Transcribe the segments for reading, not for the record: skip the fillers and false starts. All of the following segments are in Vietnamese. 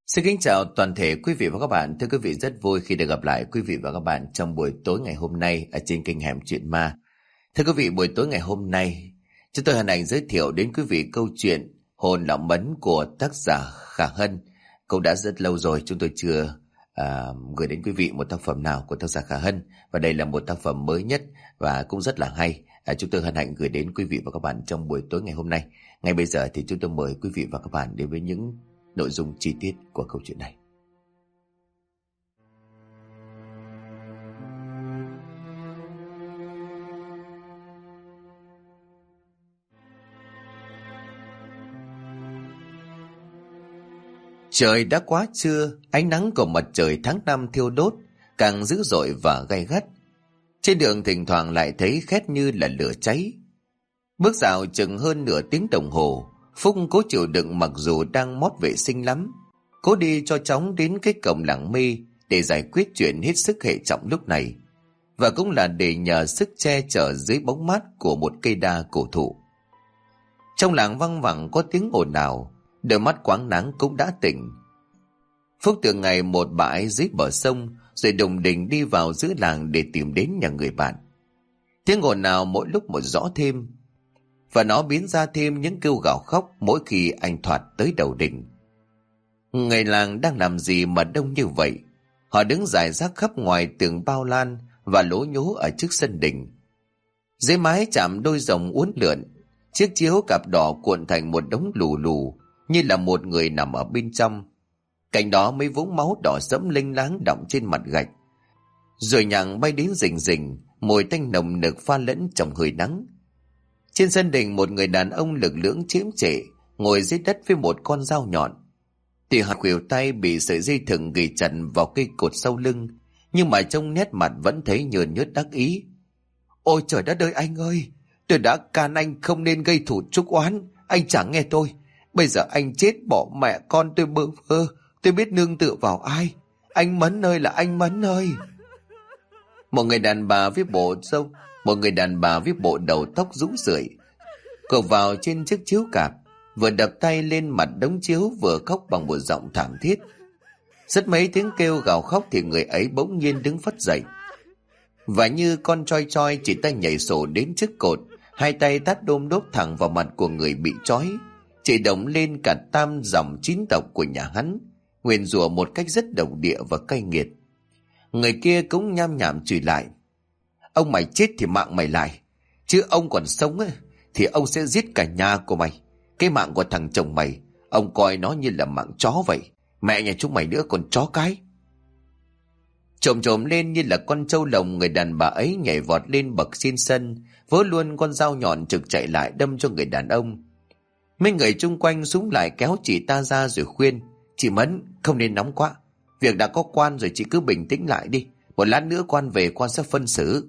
Xin kính chào toàn thể quý vị và các bạn. Thưa quý vị, rất vui khi được gặp lại quý vị và các bạn trong buổi tối ngày hôm nay ở trên kênh Hẻm Chuyện Ma. Thưa quý vị, buổi tối ngày hôm nay, chúng tôi hân hạnh giới thiệu đến quý vị câu chuyện Hồn Lọng Mấn của tác giả Khả Hân. Cũng đã rất lâu rồi chúng tôi chưa gửi đến quý vị một tác phẩm nào của tác giả Khả Hân. Và đây là một tác phẩm mới nhất và cũng rất là hay. Chúng tôi hân hạnh gửi đến quý vị và các bạn trong buổi tối ngày hôm nay. Ngay bây giờ thì chúng tôi mời quý vị và các bạn đến với những nội dung chi tiết của câu chuyện này. Trời đã quá trưa, ánh nắng của mặt trời tháng 5 thiêu đốt càng dữ dội và gay gắt. Trên đường thỉnh thoảng lại thấy khét như là lửa cháy. Bước dạo chừng hơn nửa tiếng đồng hồ, Phúc cố chịu đựng mặc dù đang mót vệ sinh lắm, cố đi cho chóng đến cái cổng làng mê để giải quyết chuyện hết sức hệ trọng lúc này, và cũng là để nhờ sức che chở dưới bóng mát của một cây đa cổ thụ. Trong làng văng vẳng có tiếng ồn ào, đôi mắt quáng nắng cũng đã tỉnh. Phúc từ ngày một bãi dưới bờ sông rồi đùng đỉnh đi vào giữa làng để tìm đến nhà người bạn. Tiếng ồn ào mỗi lúc một rõ thêm, và nó biến ra thêm những kêu gào khóc mỗi khi anh Thoạt tới đầu đỉnh. Người làng đang làm gì mà đông như vậy? Họ đứng rải rác khắp ngoài tường bao lan và lố nhố ở trước sân đình. Dưới mái chạm đôi rồng uốn lượn, chiếc chiếu cặp đỏ cuộn thành một đống lù lù như là một người nằm ở bên trong. Cạnh đó mấy vũng máu đỏ sẫm lênh láng đọng trên mặt gạch. Rồi nhặng bay đến rình rình, mùi tanh nồng nực pha lẫn trong hơi nắng. Trên sân đình, một người đàn ông lực lưỡng chiếm trệ ngồi dưới đất với một con dao nhọn. Thì hạt khuỷu tay bị sợi dây thừng gỉ chặt vào cây cột sau lưng, nhưng mà trong nét mặt vẫn thấy nhờn nhớt đắc ý. Ôi trời đất ơi anh ơi, tôi đã can anh không nên gây thủ chuốc oán, anh chẳng nghe tôi. Bây giờ anh chết bỏ mẹ con tôi bơ vơ, tôi biết nương tựa vào ai. Anh Mấn ơi là anh Mấn ơi. Một người đàn bà với bộ đầu tóc rũ rượi cột vào trên chiếc chiếu cạp, vừa đập tay lên mặt đống chiếu vừa khóc bằng một giọng thảm thiết. Rất mấy tiếng kêu gào khóc thì người ấy bỗng nhiên đứng phắt dậy, và như con choi choi chỉ tay nhảy sổ đến trước cột, hai tay tát đôm đốp thẳng vào mặt của người bị trói, chỉ động lên cả tam dòng 9 tộc của nhà hắn, nguyền rủa một cách rất độc địa và cay nghiệt. Người kia cũng nham nhảm chửi lại: Ông mày chết thì mạng mày lại, chứ ông còn sống ấy, thì ông sẽ giết cả nhà của mày. Cái mạng của thằng chồng mày, ông coi nó như là mạng chó vậy. Mẹ nhà chúng mày nữa còn chó cái. Trồm trồm lên như là con trâu lồng, người đàn bà ấy nhảy vọt lên bậc trên sân, vớ luôn con dao nhọn trực chạy lại đâm cho người đàn ông. Mấy người chung quanh súng lại kéo chị ta ra rồi khuyên: Chị Mấn, không nên nóng quá. Việc đã có quan rồi, chị cứ bình tĩnh lại đi. Một lát nữa quan về, quan sẽ phân xử.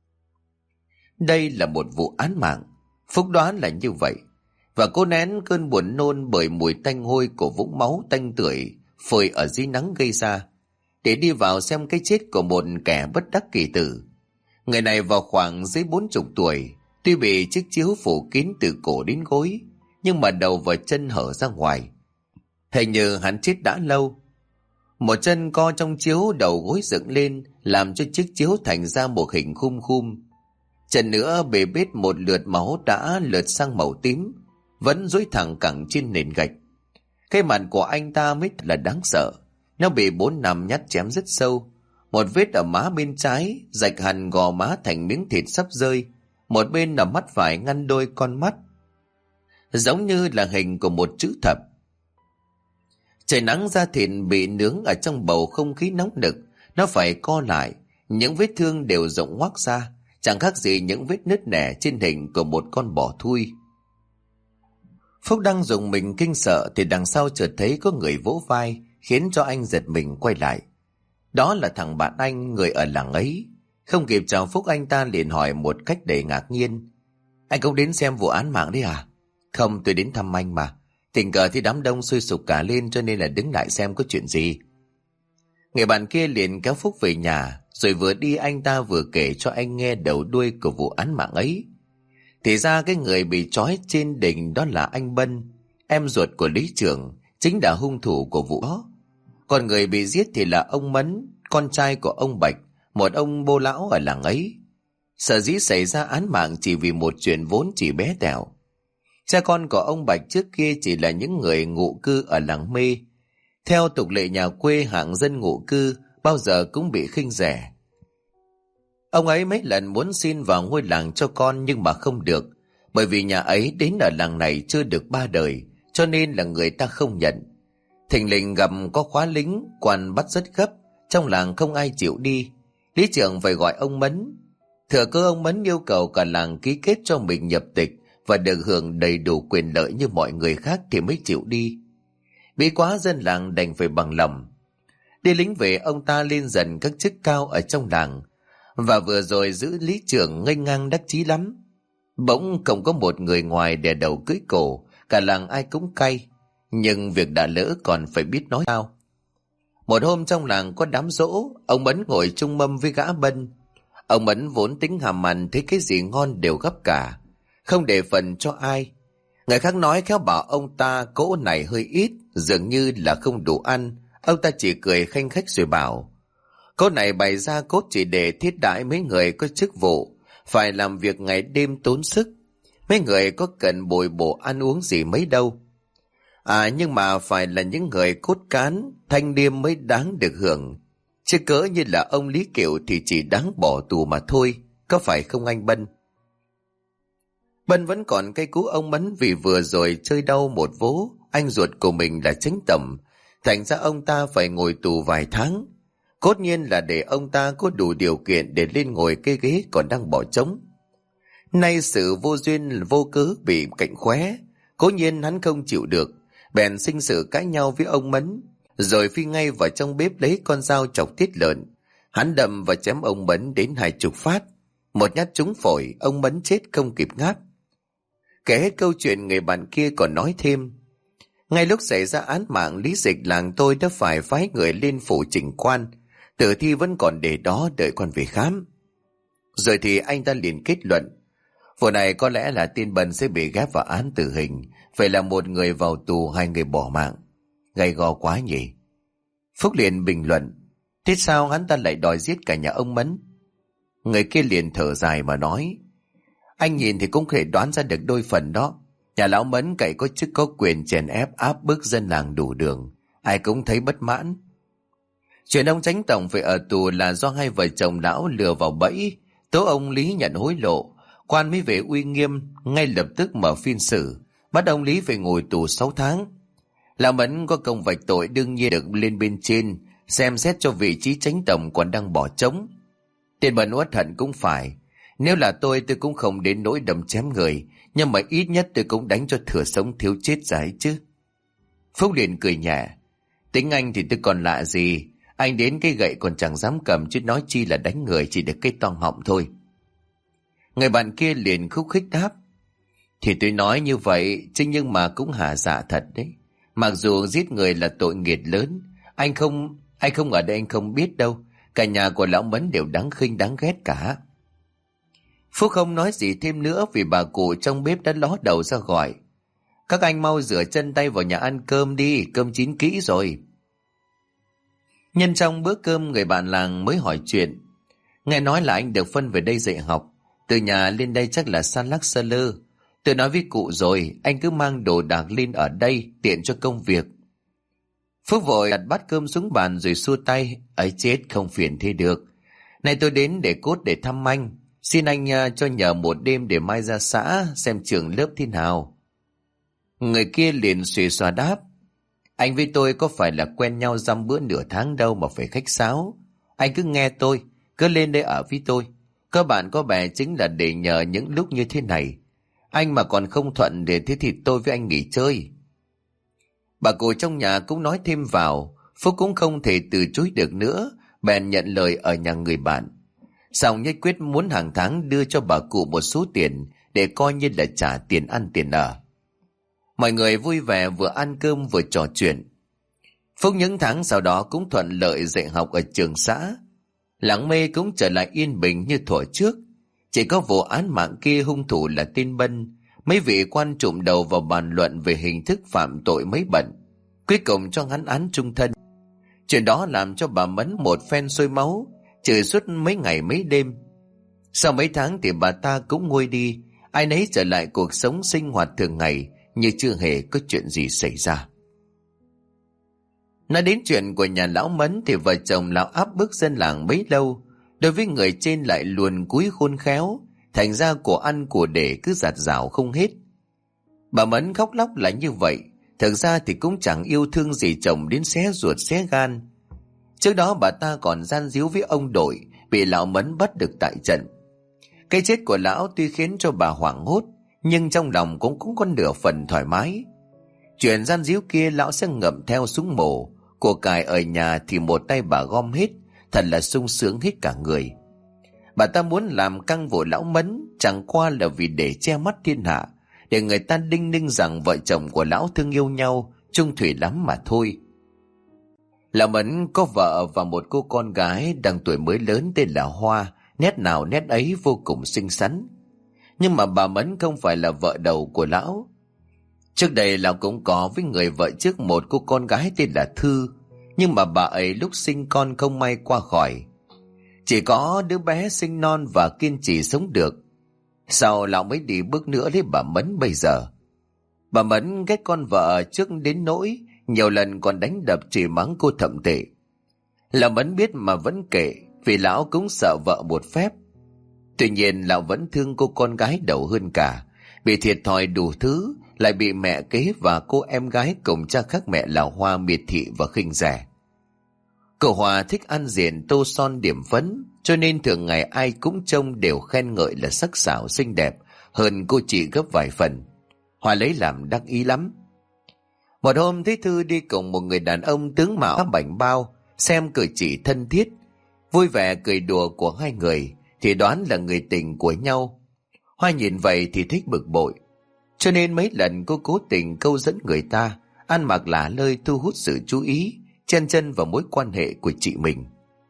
Đây là một vụ án mạng, Phúc đoán là như vậy, và cô nén cơn buồn nôn bởi mùi tanh hôi của vũng máu tanh tưởi phơi ở dưới nắng gây ra, để đi vào xem cái chết của một kẻ bất đắc kỳ tử. Người này vào khoảng dưới 40 tuổi, tuy bị chiếc chiếu phủ kín từ cổ đến gối, nhưng mà đầu và chân hở ra ngoài. Hình như hắn chết đã lâu. Một chân co trong chiếu, đầu gối dựng lên làm cho chiếc chiếu thành ra một hình khum khum. Chân nữa bề bết một lượt máu đã lượt sang màu tím, vẫn duỗi thẳng cẳng trên nền gạch. Cái mặt của anh ta mới là đáng sợ. Nó bị 4-5 nhát chém rất sâu. Một vết ở má bên trái rạch hẳn gò má thành miếng thịt sắp rơi. Một bên là mắt phải ngăn đôi con mắt, giống như là hình của một chữ thập. Trời nắng, da thịt bị nướng ở trong bầu không khí nóng nực, nó phải co lại. Những vết thương đều rộng ngoác ra, chẳng khác gì những vết nứt nẻ trên hình của một con bò thui. Phúc đang dùng mình kinh sợ thì đằng sau chợt thấy có người vỗ vai, khiến cho anh giật mình quay lại. Đó là thằng bạn anh, người ở làng ấy. Không kịp chào Phúc, anh ta liền hỏi một cách đầy ngạc nhiên: Anh cũng đến xem vụ án mạng đấy à? Không, tôi đến thăm anh mà. Tình cờ thì đám đông sôi sục cả lên cho nên là đứng lại xem có chuyện gì. Người bạn kia liền kéo Phúc về nhà, rồi vừa đi anh ta vừa kể cho anh nghe đầu đuôi của vụ án mạng ấy. Thì ra cái người bị trói trên đỉnh đó là anh Bân, em ruột của lý trưởng, chính là hung thủ của vụ đó. Còn người bị giết thì là ông Mấn, con trai của ông Bạch, một ông bô lão ở làng ấy. Sở dĩ xảy ra án mạng chỉ vì một chuyện vốn chỉ bé tẹo. Cha con của ông Bạch trước kia chỉ là những người ngụ cư ở làng Mê. Theo tục lệ nhà quê, hạng dân ngụ cư bao giờ cũng bị khinh rẻ. Ông ấy mấy lần muốn xin vào ngôi làng cho con nhưng mà không được, bởi vì nhà ấy đến ở làng này chưa được 3 đời, cho nên là người ta không nhận. Thình lình gặp có khóa lính, quan bắt rất gấp, trong làng không ai chịu đi. Lý trưởng phải gọi ông Mấn. Thừa cơ ông Mấn yêu cầu cả làng ký kết cho mình nhập tịch và được hưởng đầy đủ quyền lợi như mọi người khác thì mới chịu đi. Bí quá dân làng đành phải bằng lòng. Đi lính về, ông ta lên dần các chức cao ở trong làng, và vừa rồi giữ lý trưởng nghênh ngang đắc chí lắm. Bỗng không có một người ngoài đè đầu cưỡi cổ, cả làng ai cũng cay. Nhưng việc đã lỡ còn phải biết nói sao. Một hôm trong làng có đám giỗ, ông Mấn ngồi chung mâm với gã Bân. Ông Mấn vốn tính hàm ăn, thấy cái gì ngon đều gấp cả, không để phần cho ai. Người khác nói khéo bảo ông ta cỗ này hơi ít, dường như là không đủ ăn. Ông ta chỉ cười khanh khách rồi bảo, cỗ này bày ra cốt chỉ để thiết đãi mấy người có chức vụ, phải làm việc ngày đêm tốn sức. Mấy người có cần bồi bổ ăn uống gì mấy đâu. Nhưng mà phải là những người cốt cán, thanh liêm mới đáng được hưởng. Chứ cỡ như là ông Lý Kiệu thì chỉ đáng bỏ tù mà thôi, có phải không anh Bân? Bân vẫn còn cay cú ông Mấn vì vừa rồi chơi đau một vố anh ruột của mình là Chánh Tẩm, thành ra ông ta phải ngồi tù vài tháng. Cốt nhiên là để ông ta có đủ điều kiện để lên ngồi cái ghế còn đang bỏ trống. Nay sự vô duyên vô cớ bị cạnh khóe, cố nhiên hắn không chịu được, bèn sinh sự cãi nhau với ông Mấn, rồi phi ngay vào trong bếp lấy con dao chọc tiết lợn. Hắn đâm và chém ông Mấn đến 20 phát, một nhát trúng phổi, ông Mấn chết không kịp ngáp. Kể hết câu chuyện, người bạn kia còn nói thêm, ngay lúc xảy ra án mạng, lý dịch làng tôi đã phải phái người lên phủ chỉnh quan, tử thi vẫn còn để đó đợi con về khám. Rồi thì anh ta liền kết luận, vụ này có lẽ là tin Bân sẽ bị ghép vào án tử hình, phải là một người vào tù, 2 người bỏ mạng. Gay go quá nhỉ. Phúc liền bình luận, thế sao hắn ta lại đòi giết cả nhà ông Mấn? Người kia liền thở dài mà nói, anh nhìn thì cũng có thể đoán ra được đôi phần đó. Nhà lão Mấn cậy có chức có quyền chèn ép áp bức dân làng đủ đường, ai cũng thấy bất mãn. Chuyện ông Chánh Tổng phải ở tù là do 2 vợ chồng lão lừa vào bẫy, tố ông Lý nhận hối lộ. Quan mới về uy nghiêm, ngay lập tức mở phiên xử, bắt ông Lý phải ngồi tù 6 tháng. Lão Mấn có công vạch tội đương nhiên được lên bên trên xem xét cho vị trí Chánh Tổng còn đang bỏ trống. Tiền Bân uất hận cũng phải, nếu là tôi cũng không đến nỗi đâm chém người, nhưng mà ít nhất tôi cũng đánh cho thừa sống thiếu chết giải chứ. Phúc liền cười nhẹ, tính anh thì tôi còn lạ gì, anh đến cái gậy còn chẳng dám cầm chứ nói chi là đánh người, chỉ được cái toang họng thôi. Người bạn kia liền khúc khích đáp, thì tôi nói như vậy chứ nhưng mà cũng hả dạ thật đấy. Mặc dù giết người là tội nghiệt lớn, anh không ở đây anh không biết đâu, cả nhà của lão Mấn đều đáng khinh đáng ghét cả. Phúc không nói gì thêm nữa vì bà cụ trong bếp đã ló đầu ra gọi, các anh mau rửa chân tay vào nhà ăn cơm đi, cơm chín kỹ rồi. Nhân trong bữa cơm, người bạn làng mới hỏi chuyện, nghe nói là anh được phân về đây dạy học, từ nhà lên đây chắc là san lắc sơ lơ. Tôi nói với cụ rồi, anh cứ mang đồ đạc lên ở đây tiện cho công việc. Phúc vội đặt bát cơm xuống bàn rồi xua tay, ấy chết, không phiền thế được. Này tôi đến để cốt để thăm anh, xin anh cho nhờ một đêm để mai ra xã xem trường lớp thế nào. Người kia liền xuề xòa đáp, anh với tôi có phải là quen nhau dăm bữa nửa tháng đâu mà phải khách sáo. Anh cứ nghe tôi, cứ lên đây ở với tôi. Có bạn có bè chính là để nhờ những lúc như thế này. Anh mà còn không thuận để thế thì tôi với anh nghỉ chơi. Bà cụ trong nhà cũng nói thêm vào, Phúc cũng không thể từ chối được nữa, bèn nhận lời ở nhà người bạn. Xong nhất quyết muốn hàng tháng đưa cho bà cụ một số tiền để coi như là trả tiền ăn tiền ở. Mọi người vui vẻ vừa ăn cơm vừa trò chuyện. Phúc những tháng sau đó cũng thuận lợi dạy học ở trường xã. Làng Mê cũng trở lại yên bình như thuở trước. Chỉ có vụ án mạng kia hung thủ là tên Bân. Mấy vị quan trụm đầu vào bàn luận về hình thức phạm tội mấy bận, cuối cùng cho hắn án chung thân. Chuyện đó làm cho bà Mẫn một phen sôi máu, chửi suốt mấy ngày mấy đêm. Sau mấy tháng thì bà ta cũng nguôi đi, ai nấy trở lại cuộc sống sinh hoạt thường ngày như chưa hề có chuyện gì xảy ra. Nói đến chuyện của nhà lão Mẫn thì vợ chồng lão áp bức dân làng bấy lâu, đối với người trên lại luôn cúi khôn khéo, thành ra của ăn của để cứ dạt dào không hết. Bà Mẫn khóc lóc là như vậy, thực ra thì cũng chẳng yêu thương gì chồng đến xé ruột xé gan. Trước đó bà ta còn gian díu với ông Đội, bị lão Mẫn bắt được tại trận. Cái chết của lão tuy khiến cho bà hoảng hốt, nhưng trong lòng cũng có nửa phần thoải mái. Chuyện gian díu kia lão sẽ ngậm theo súng mổ, của cải ở nhà thì một tay bà gom hết, thật là sung sướng hết cả người. Bà ta muốn làm căng vụ lão Mẫn chẳng qua là vì để che mắt thiên hạ, để người ta đinh ninh rằng vợ chồng của lão thương yêu nhau, chung thủy lắm mà thôi. Lão Mẫn có vợ và một cô con gái đang tuổi mới lớn tên là Hoa, nét nào nét ấy vô cùng xinh xắn. Nhưng mà bà Mẫn không phải là vợ đầu của lão. Trước đây lão cũng có với người vợ trước một cô con gái tên là Thư, nhưng mà bà ấy lúc sinh con không may qua khỏi. Chỉ có đứa bé sinh non và kiên trì sống được. Sau lão mới đi bước nữa lấy bà Mẫn bây giờ. Bà Mẫn ghét con vợ trước đến nỗi nhiều lần còn đánh đập chửi mắng cô thậm tệ. Lão Mẫn biết mà vẫn kệ, vì lão cũng sợ vợ một phép. Tuy nhiên lão vẫn thương cô con gái đầu hơn cả, bị thiệt thòi đủ thứ, lại bị mẹ kế và cô em gái cùng cha khác mẹ là Hoa miệt thị và khinh rẻ. Cô Hoa thích ăn diện tô son điểm phấn, cho nên thường ngày ai cũng trông đều khen ngợi là sắc sảo xinh đẹp hơn cô chị gấp vài phần. Hoa lấy làm đắc ý lắm. Một hôm thấy Thư đi cùng một người đàn ông tướng mạo bảnh bao, xem cử chỉ thân thiết, vui vẻ cười đùa của hai người thì đoán là người tình của nhau. Hoa nhìn vậy thì thích bực bội, cho nên mấy lần cô cố tình câu dẫn người ta, ăn mặc lả lơi thu hút sự chú ý, chen chân vào mối quan hệ của chị mình.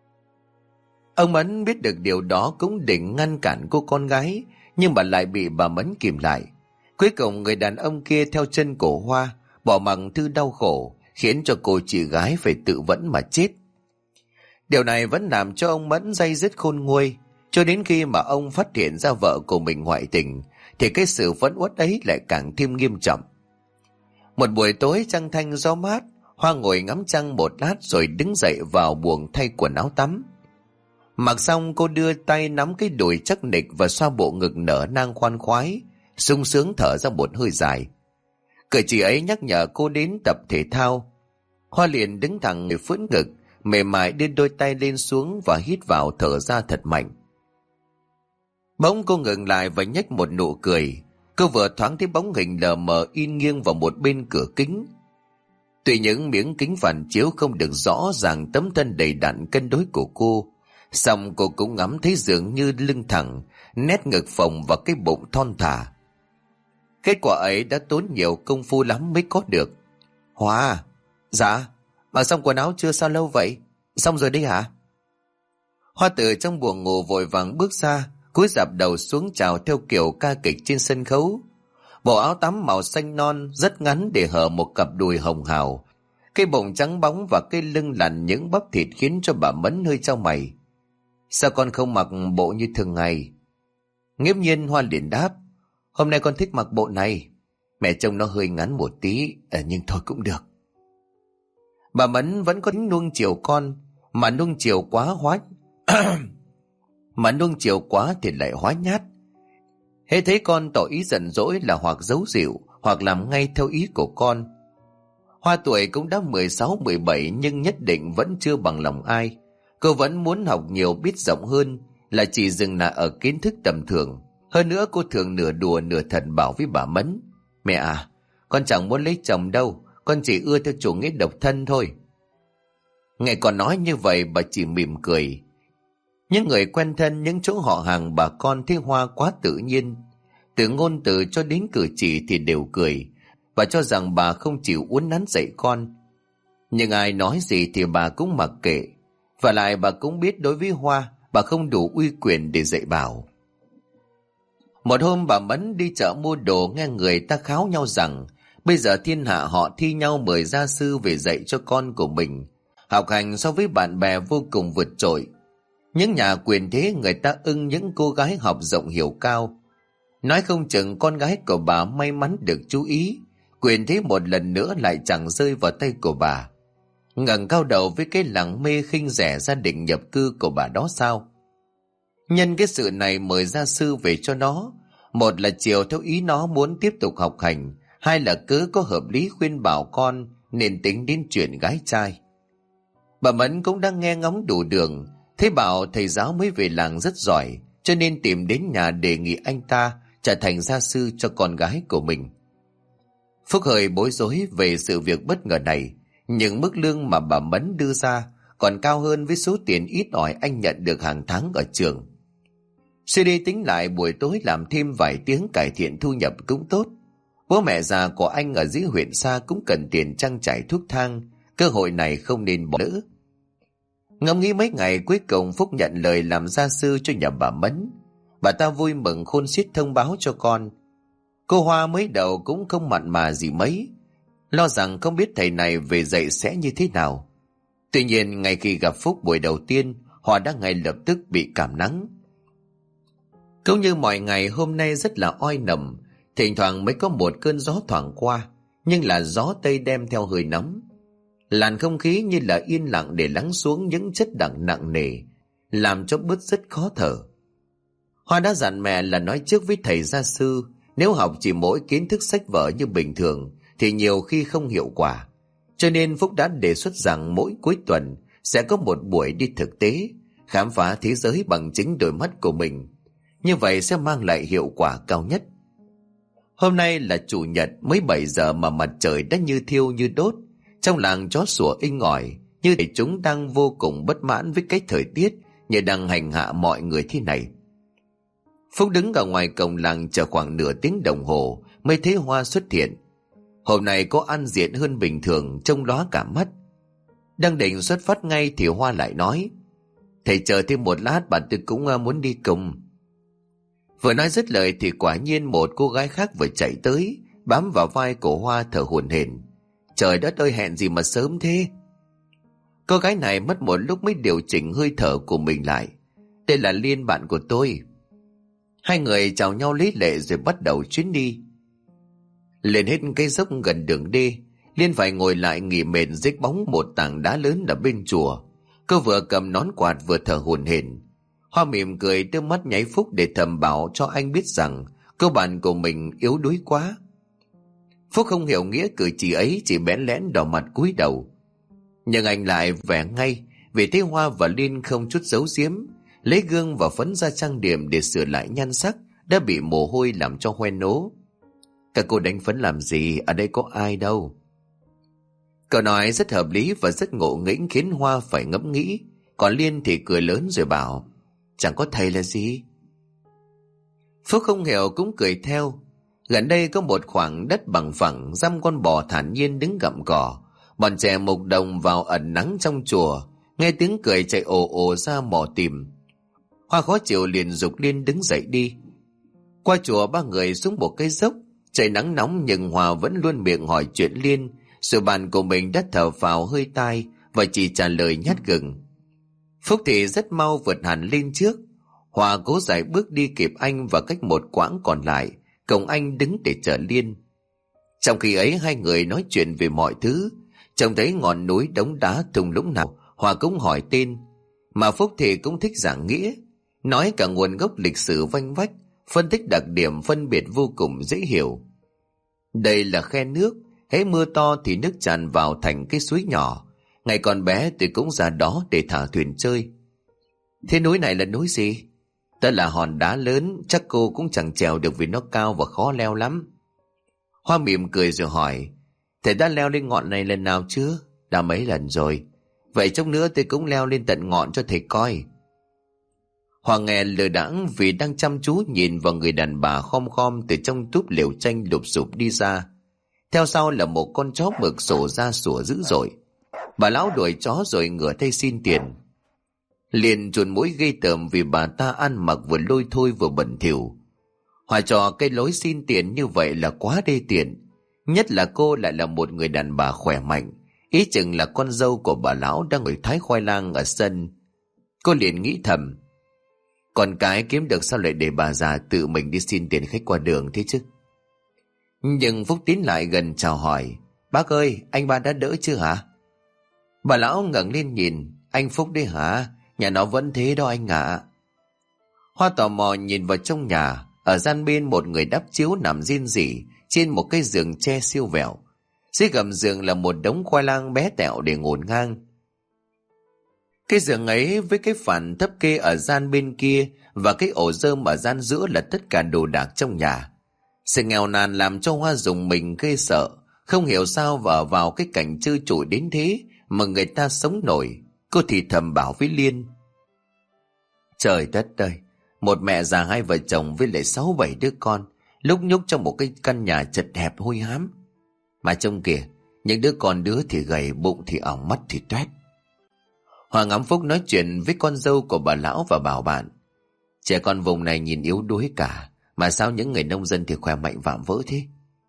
Ông Mẫn biết được điều đó cũng định ngăn cản cô con gái, nhưng mà lại bị bà Mẫn kìm lại. Cuối cùng người đàn ông kia theo chân cổ Hoa, bỏ mặc Thư đau khổ, khiến cho cô chị gái phải tự vẫn mà chết. Điều này vẫn làm cho ông Mẫn day dứt khôn nguôi, cho đến khi mà ông phát hiện ra vợ của mình ngoại tình, thì cái sự phẫn uất ấy lại càng thêm nghiêm trọng. Một buổi tối trăng thanh gió mát, Hoa ngồi ngắm trăng một lát rồi đứng dậy vào buồng thay quần áo tắm. Mặc xong cô đưa tay nắm cái đùi chắc nịch và xoa bộ ngực nở nang khoan khoái, sung sướng thở ra một hơi dài. Cử chỉ ấy nhắc nhở cô đến tập thể thao. Hoa liền đứng thẳng người phưỡn ngực, mềm mại đưa đôi tay lên xuống và hít vào thở ra thật mạnh. Bỗng cô ngừng lại và nhếch một nụ cười. Cô vừa thoáng thấy bóng hình lờ mờ in nghiêng vào một bên cửa kính. Tuy những miếng kính phản chiếu không được rõ ràng tấm thân đầy đặn cân đối của cô, song cô cũng ngắm thấy dường như lưng thẳng, nét ngực phồng và cái bụng thon thả. Kết quả ấy đã tốn nhiều công phu lắm mới có được. Hoa, dạ, mặc xong quần áo chưa, sao lâu vậy? Xong rồi đấy hả? Hoa từ trong buồng ngủ vội vàng bước ra, cúi rạp đầu xuống chào theo kiểu ca kịch trên sân khấu. Bộ áo tắm màu xanh non rất ngắn để hở một cặp đùi hồng hào. Cái bụng trắng bóng và cái lưng lằn những bắp thịt khiến cho bà Mẫn hơi chau mày. Sao con không mặc bộ như thường ngày? Nghiễm nhiên Hoa liền đáp, hôm nay con thích mặc bộ này. Mẹ trông nó hơi ngắn một tí, nhưng thôi cũng được. Bà Mẫn vẫn có tính nuông chiều con, mà nuông chiều quá hóa mà nuông chiều quá thì lại hóa nhát. Hễ thấy con tỏ ý giận dỗi là hoặc giấu dịu, hoặc làm ngay theo ý của con. Hoa tuổi cũng đã 16-17 nhưng nhất định vẫn chưa bằng lòng ai. Cô vẫn muốn học nhiều biết rộng hơn, là chỉ dừng lại ở kiến thức tầm thường. Hơn nữa cô thường nửa đùa nửa thật bảo với bà Mẫn, mẹ à, con chẳng muốn lấy chồng đâu, con chỉ ưa theo chủ nghĩa độc thân thôi. Nghe con nói như vậy bà chỉ mỉm cười. Những người quen thân, những chỗ họ hàng bà con thấy Hoa quá tự nhiên, từ ngôn từ cho đến cử chỉ thì đều cười, và cho rằng bà không chịu uốn nắn dạy con. Nhưng ai nói gì thì bà cũng mặc kệ, và lại bà cũng biết đối với Hoa, bà không đủ uy quyền để dạy bảo. Một hôm bà Mẫn đi chợ mua đồ, nghe người ta kháo nhau rằng bây giờ thiên hạ họ thi nhau mời gia sư về dạy cho con của mình. học hành so với bạn bè vô cùng vượt trội. Những nhà quyền thế người ta ưng những cô gái học rộng hiểu cao. Nói không chừng con gái của bà may mắn được chú ý, quyền thế một lần nữa lại chẳng rơi vào tay của bà. Ngẩng cao đầu với cái lẳng mê khinh rẻ gia đình nhập cư của bà đó sao? Nhân cái sự này mời gia sư về cho nó. Một là chiều theo ý nó muốn tiếp tục học hành, hai là cứ có hợp lý khuyên bảo con nên tính đến chuyện gái trai. Bà Mẫn cũng đang nghe ngóng đủ đường, thấy bảo thầy giáo mới về làng rất giỏi, cho nên tìm đến nhà đề nghị anh ta trở thành gia sư cho con gái của mình. Phúc hơi bối rối về sự việc bất ngờ này, nhưng mức lương mà bà Mẫn đưa ra còn cao hơn với số tiền ít ỏi anh nhận được hàng tháng ở trường. Suy đi tính lại, buổi tối làm thêm vài tiếng cải thiện thu nhập cũng tốt. Bố mẹ già của anh ở dưới huyện xa cũng cần tiền trang trải thuốc thang, cơ hội này không nên bỏ lỡ. Ngẫm nghĩ mấy ngày, cuối cùng Phúc nhận lời làm gia sư cho nhà bà Mẫn. Bà ta vui mừng khôn xiết thông báo cho con. Cô Hoa mới đầu cũng không mặn mà gì mấy, lo rằng không biết thầy này về dạy sẽ như thế nào. Tuy nhiên ngay khi gặp Phúc buổi đầu tiên, Hoa đã ngay lập tức bị cảm nắng. Cũng như mọi ngày, hôm nay rất là oi nồng, thỉnh thoảng mới có một cơn gió thoảng qua, nhưng là gió tây đem theo hơi nóng. Làn không khí như là yên lặng để lắng xuống những chất đắng nặng nề, làm cho bớt rất khó thở. Hoa đã dặn mẹ là nói trước với thầy gia sư, nếu học chỉ mỗi kiến thức sách vở như bình thường thì nhiều khi không hiệu quả. Cho nên Phúc đã đề xuất rằng mỗi cuối tuần sẽ có một buổi đi thực tế, khám phá thế giới bằng chính đôi mắt của mình. Như vậy sẽ mang lại hiệu quả cao nhất. Hôm nay là chủ nhật, mới 7 giờ mà mặt trời đã như thiêu như đốt. Trong làng chó sủa inh ỏi, như thể chúng đang vô cùng bất mãn với cái thời tiết như đang hành hạ mọi người thế này. Phúc đứng ở ngoài cổng làng chờ khoảng nửa tiếng đồng hồ mới thấy Hoa xuất hiện. Hôm nay có ăn diện hơn bình thường, trông lóa cả mắt. Đang định xuất phát ngay thì Hoa lại nói: "Thầy chờ thêm một lát, bạn tôi cũng muốn đi cùng." Vừa nói dứt lời thì quả nhiên một cô gái khác vừa chạy tới, bám vào vai của Hoa thở hổn hển. Trời đất ơi, hẹn gì mà sớm thế? Cô gái này mất một lúc mới điều chỉnh hơi thở của mình lại. Đây là Liên, bạn của tôi. Hai người chào nhau lấy lệ rồi bắt đầu chuyến đi. Lên hết cái dốc gần đường đi, Liên phải ngồi lại nghỉ mệt dưới bóng một tảng đá lớn ở bên chùa. Cô vừa cầm nón quạt vừa thở hổn hển. Hoa mỉm cười đưa mắt nháy Phúc để thầm bảo cho anh biết rằng cô bạn của mình yếu đuối quá. Phúc không hiểu nghĩa cử chỉ ấy, chỉ bẽn lẽn đỏ mặt cúi đầu. Nhưng anh lại vẻ ngay, vì thấy Hoa và Liên không chút giấu giếm, lấy gương và phấn ra trang điểm để sửa lại nhan sắc đã bị mồ hôi làm cho hoen ố. Các cô đánh phấn làm gì, ở đây có ai đâu. Cậu nói rất hợp lý và rất ngộ nghĩnh, khiến Hoa phải ngẫm nghĩ. Còn Liên thì cười lớn rồi bảo: "Chẳng có thầy là gì." Phúc không hiểu cũng cười theo. Gần đây có một khoảng đất bằng phẳng, dăm con bò thản nhiên đứng gặm cỏ. Bọn trẻ mục đồng vào ẩn nắng trong chùa, nghe tiếng cười chạy ồ ồ ra mò tìm. Hoa khó chịu liền giục Liên đứng dậy đi. Qua chùa ba người xuống một cái dốc, trời nắng nóng nhưng Hoa vẫn luôn miệng hỏi chuyện Liên. Sự bạn của mình đã thở phào hơi tai và chỉ trả lời nhát gừng. Phúc thì rất mau vượt hẳn lên trước. Hoa cố giải bước đi kịp anh và cách một quãng còn lại, cổng anh đứng để chờ Liên. Trong khi ấy hai người nói chuyện về mọi thứ. Trông thấy ngọn núi đống đá thung lũng nào, Hoa cũng hỏi tên. Mà Phúc thì cũng thích giảng nghĩa, nói cả nguồn gốc lịch sử vanh vách, phân tích đặc điểm phân biệt vô cùng dễ hiểu. Đây là khe nước, hễ mưa to thì nước tràn vào thành cái suối nhỏ. Ngày còn bé tôi cũng ra đó để thả thuyền chơi. Thế núi này là núi gì? Đó là hòn đá lớn, chắc cô cũng chẳng trèo được vì nó cao và khó leo lắm. Hoa mỉm cười rồi hỏi: "Thầy đã leo lên ngọn này lần nào chưa?" "Đã mấy lần rồi." "Vậy chốc nữa tôi cũng leo lên tận ngọn cho thầy coi." Hoa nghe lờ đãng vì đang chăm chú nhìn vào người đàn bà khom khom từ trong túp lều tranh lụp xụp đi ra. Theo sau là một con chó mực sổ ra sủa dữ dội. Bà lão đuổi chó rồi ngửa tay xin tiền. Liền chuồn mũi gây tởm vì bà ta ăn mặc vừa lôi thôi vừa bẩn thỉu. Hoa trò cái lối xin tiền như vậy là quá đê tiện. Nhất là cô lại là một người đàn bà khỏe mạnh, Ý chừng là con dâu của bà lão đang ngồi thái khoai lang ở sân. Cô liền nghĩ thầm, con cái kiếm được sao lại để bà già tự mình đi xin tiền khách qua đường thế chứ. Nhưng Phúc tiến lại gần chào hỏi, bác ơi, anh ba đã đỡ chưa hả? Bà lão ngẩng lên nhìn, anh Phúc đấy hả? Nhà nó vẫn thế đó anh ạ. Hoa tò mò nhìn vào trong nhà. Ở gian bên một người đắp chiếu nằm rên rỉ trên một cái giường tre siêu vẹo. Dưới gầm giường là một đống khoai lang bé tẹo để ngổn ngang. Cái giường ấy với cái phản thấp kê ở gian bên kia và cái ổ rơm ở gian giữa là tất cả đồ đạc trong nhà. Sự nghèo nàn làm cho Hoa rùng mình ghê sợ, không hiểu sao vào cái cảnh trơ trụi đến thế mà người ta sống nổi. Cô thì thầm bảo với Liên, trời đất ơi, một mẹ già hai vợ chồng với lại 6-7 đứa con lúc nhúc trong một cái căn nhà chật hẹp hôi hám. Mà trông kìa, những đứa con đứa thì gầy, bụng thì ỏng, mắt thì toét. Hoa ngắm Phúc nói chuyện với con dâu của bà lão và bảo bạn, trẻ con vùng này nhìn yếu đuối cả, mà sao những người nông dân thì khỏe mạnh vạm vỡ thế.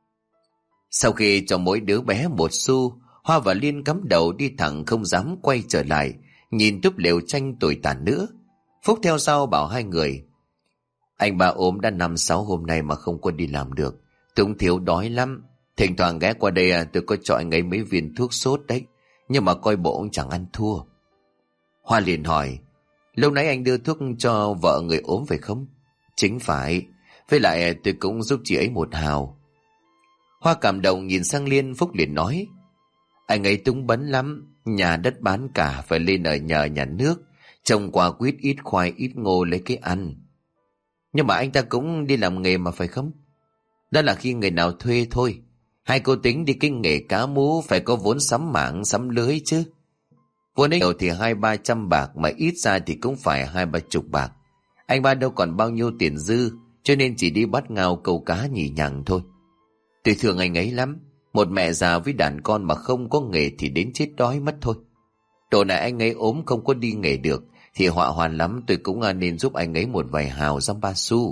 Sau khi cho mỗi đứa bé một xu, Hoa và Liên cắm đầu đi thẳng không dám quay trở lại nhìn túp lều tranh tồi tàn nữa. Phúc theo sau bảo hai người, anh ba ốm đã 5-6 hôm nay mà không có đi làm được, tôi cũng thiếu đói lắm. Thỉnh thoảng ghé qua đây tôi có cho anh ấy mấy viên thuốc sốt đấy, nhưng mà coi bộ ông chẳng ăn thua. Hoa liền hỏi, lúc nãy anh đưa thuốc cho vợ người ốm phải không? Chính phải, với lại tôi cũng giúp chị ấy một hào. Hoa cảm động nhìn sang Liên. Phúc liền nói, anh ấy túng bấn lắm, nhà đất bán cả, phải lên ở nhờ nhà nước, trồng quả quýt ít khoai ít ngô lấy cái ăn. Nhưng mà anh ta cũng đi làm nghề mà phải không? Đó là khi người nào thuê thôi. Hai cô tính đi cái nghề cá mú phải có vốn sắm mảng sắm lưới chứ. Vốn ấy thì 200-300 bạc, mà ít ra thì cũng phải 20-30 bạc. Anh ba đâu còn bao nhiêu tiền dư, cho nên chỉ đi bắt ngao câu cá nhì nhằng thôi. Tôi thương anh ấy lắm, một mẹ già với đàn con mà không có nghề thì đến chết đói mất thôi. Độ này anh ấy ốm không có đi nghề được thì họa hoàn lắm, tôi cũng nên giúp anh ấy một vài hào dăm ba xu.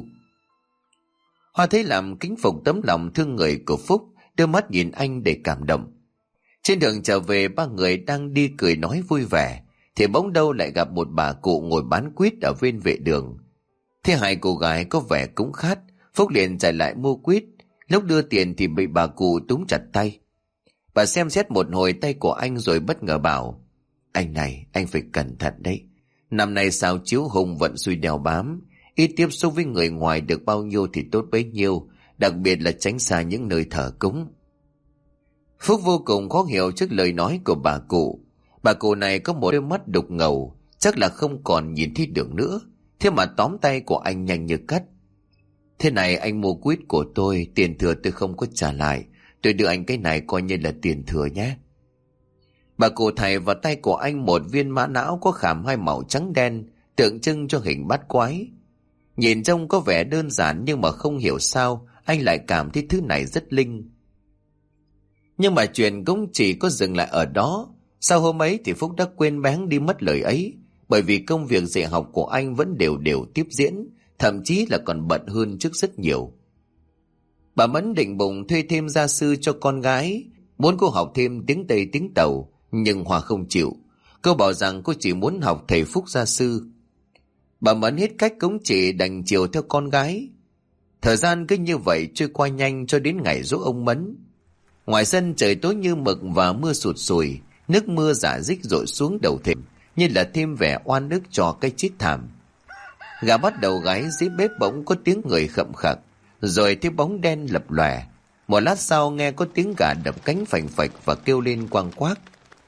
Hoa thấy làm kính phục tấm lòng thương người của Phúc, đưa mắt nhìn anh để cảm động. Trên đường trở về, ba người đang đi cười nói vui vẻ thì bỗng đâu lại gặp một bà cụ ngồi bán quýt ở bên vệ đường. Thế hai cô gái có vẻ cũng khát, Phúc liền chạy lại mua quýt. Lúc đưa tiền thì bị bà cụ túm chặt tay. Bà xem xét một hồi tay của anh rồi bất ngờ bảo, anh này, anh phải cẩn thận đấy. Năm nay sao chiếu hùng vận xui đèo bám, ít tiếp xúc với người ngoài được bao nhiêu thì tốt bấy nhiêu, đặc biệt là tránh xa những nơi thờ cúng. Phúc vô cùng khó hiểu trước lời nói của bà cụ. Bà cụ này có một đôi mắt đục ngầu, chắc là không còn nhìn thấy được nữa. Thế mà tóm tay của anh nhanh như cắt. Thế này, anh mua quýt của tôi, tiền thừa tôi không có trả lại, tôi đưa anh cái này coi như là tiền thừa nhé. Bà cụ thầy vào tay của anh một viên mã não có khảm hai màu trắng đen, tượng trưng cho hình bát quái. Nhìn trông có vẻ đơn giản, nhưng mà không hiểu sao anh lại cảm thấy thứ này rất linh. Nhưng mà chuyện cũng chỉ có dừng lại ở đó. Sau hôm ấy thì Phúc đã quên bén đi mất lời ấy, bởi vì công việc dạy học của anh vẫn đều đều tiếp diễn, thậm chí là còn bận hơn trước rất nhiều. Bà Mẫn định bụng thuê thêm gia sư cho con gái, muốn cô học thêm tiếng Tây tiếng Tàu, nhưng Hòa không chịu. Cô bảo rằng cô chỉ muốn học thầy Phúc gia sư. Bà Mẫn hết cách cũng chỉ đành chiều theo con gái. Thời gian cứ như vậy trôi qua nhanh cho đến ngày giỗ ông Mẫn. Ngoài sân trời tối như mực và mưa sụt sùi, nước mưa rả rích rội xuống đầu thềm, như là thêm vẻ oan ức cho cái chết thảm. Gà bắt đầu gáy dưới bếp bỗng có tiếng người khậm khặc, rồi thấy bóng đen lập lòe. Một lát sau nghe có tiếng gà đập cánh phành phạch và kêu lên quang quác.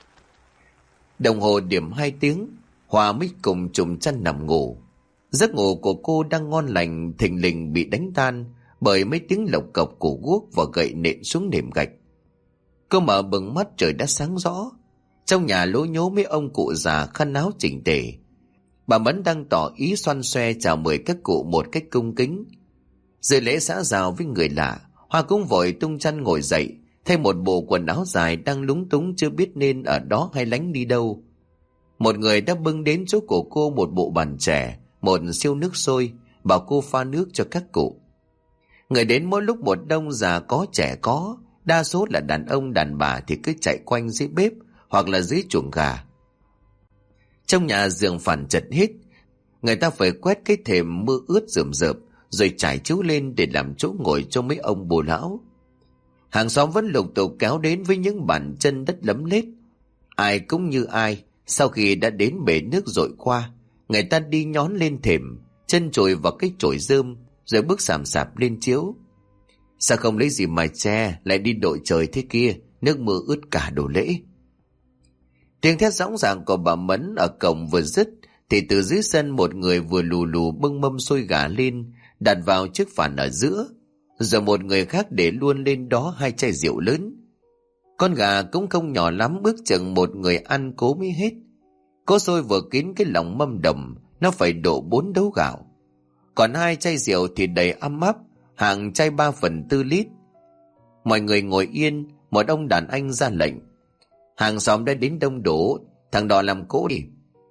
Đồng hồ điểm 2 tiếng, Hòa mới cùng trùm chăn nằm ngủ. Giấc ngủ của cô đang ngon lành thình lình bị đánh tan bởi mấy tiếng lộc cộc của guốc và gậy nện xuống nệm gạch. Cô mở bừng mắt, trời đã sáng rõ. Trong nhà lố nhố mấy ông cụ già khăn áo chỉnh tề. Bà Mẫn đang tỏ ý xoăn xoe chào mời các cụ một cách cung kính. Dự lễ xã giao với người lạ, Hoa cũng vội tung chăn ngồi dậy, thay một bộ quần áo dài đang lúng túng chưa biết nên ở đó hay lánh đi đâu. Một người đã bưng đến chỗ của cô một bộ bàn chè, một siêu nước sôi, bảo cô pha nước cho các cụ. Người đến mỗi lúc một đông, già có trẻ có, đa số là đàn ông đàn bà thì cứ chạy quanh dưới bếp, hoặc là dưới chuồng gà. Trong nhà giường phản chật hết, người ta phải quét cái thềm mưa ướt rườm rợp rồi trải chiếu lên để làm chỗ ngồi cho mấy ông bồ lão. Hàng xóm vẫn lục tục kéo đến với những bàn chân đất lấm lết. Ai cũng như ai, sau khi đã đến bể nước dội qua, người ta đi nhón lên thềm, chân chồi vào cái chổi rơm, rồi bước sàm sạp lên chiếu. Sao không lấy gì mà che, lại đi đội trời thế kia, nước mưa ướt cả đồ lễ. Tiếng thét rõ ràng của bà Mẫn ở cổng vừa dứt, thì từ dưới sân một người vừa lù lù bưng mâm xôi gà lên, đặt vào chiếc phản ở giữa, rồi một người khác để luôn lên đó 2 chai rượu lớn. Con gà cũng không nhỏ lắm, ước chừng một người ăn cố mới hết. Cỗ xôi vừa kín cái lòng mâm đồng, nó phải đổ 4 đấu gạo. Còn 2 chai rượu thì đầy ăm ắp, hàng chai 3/4 lít. Mọi người ngồi yên, một ông đàn anh ra lệnh. Hàng xóm đã đến đông đủ, thằng đó làm cỗ đi.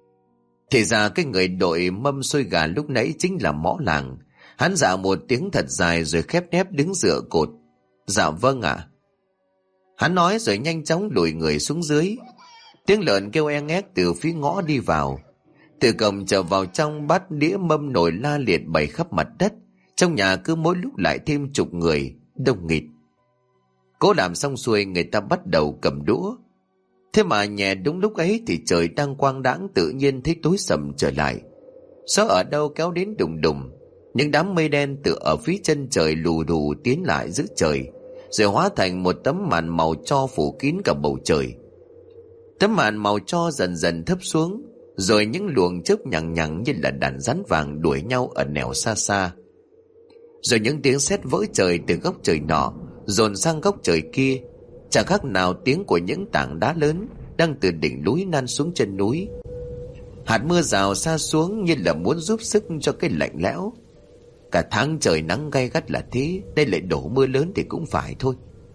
Thì ra cái người đội mâm xôi gà lúc nãy chính là mõ làng. Hắn dạ một tiếng thật dài rồi khép nép đứng dựa cột. Dạ vâng ạ. Hắn nói rồi nhanh chóng lùi người xuống dưới. Tiếng lợn kêu e ngét từ phía ngõ đi vào. Từ cổng trở vào trong, bát đĩa mâm nồi la liệt bày khắp mặt đất. Trong nhà cứ mỗi lúc lại thêm chục người, đông nghịt. Cố làm xong xuôi, người ta bắt đầu cầm đũa. Thế mà nhẹ đúng lúc ấy thì trời đang quang đãng tự nhiên thấy tối sầm trở lại. Gió ở đâu kéo đến đùng đùng. Những đám mây đen từ ở phía chân trời lù đù tiến lại giữa trời, rồi hóa thành một tấm màn màu tro phủ kín cả bầu trời. Tấm màn màu tro dần dần thấp xuống, rồi những luồng chớp nhằng nhằng như là đàn rắn vàng đuổi nhau ở nẻo xa xa. Rồi những tiếng sét vỡ trời từ góc trời nọ dồn sang góc trời kia, chẳng khác nào tiếng của những tảng đá lớn đang từ đỉnh núi nan xuống chân núi. Hạt mưa rào sa xuống như là muốn giúp sức cho cái lạnh lẽo. Cả tháng trời nắng gay gắt là thế, đây lại đổ mưa lớn thì cũng phải thôi.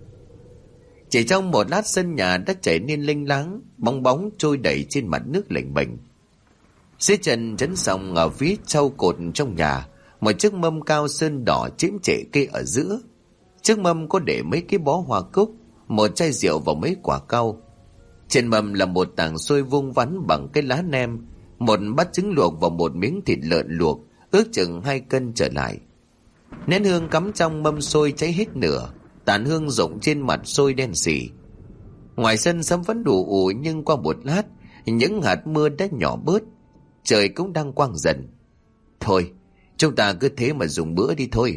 Chỉ trong một lát sân nhà đã trở nên lênh láng, bong bóng trôi đầy trên mặt nước lềnh bềnh. Dưới chân chấn sòng ở phía sau cột trong nhà, một chiếc mâm cao sơn đỏ chiếm trệ kê ở giữa. Chiếc mâm có để mấy cái bó hoa cúc, một chai rượu và mấy quả cau. Trên mâm là một tảng xôi vuông vắn bằng cái lá nem, một bát trứng luộc và một miếng thịt lợn luộc, ước chừng 2 cân trở lại. Nén hương cắm trong mâm xôi cháy hết nửa, tàn hương rụng trên mặt xôi đen sì. Ngoài sân sấm vẫn đủ ủ, nhưng qua một lát những hạt mưa đã nhỏ bớt, trời cũng đang quang dần. Thôi, chúng ta cứ thế mà dùng bữa đi thôi.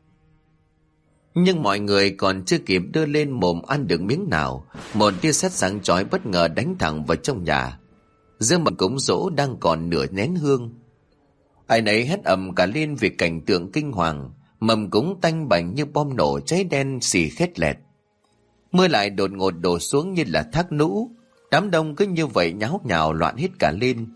Nhưng mọi người còn chưa kịp đưa lên mồm ăn được miếng nào, một tia sét sáng chói bất ngờ đánh thẳng vào trong nhà. Giữa mâm cúng giỗ đang còn nửa nén hương. Ai nấy hét ầm cả lên vì cảnh tượng kinh hoàng, mâm cúng tanh bành như bom nổ cháy đen xì khét lẹt. Mưa lại đột ngột đổ xuống như là thác lũ, đám đông cứ như vậy nháo nhào loạn hết cả lên.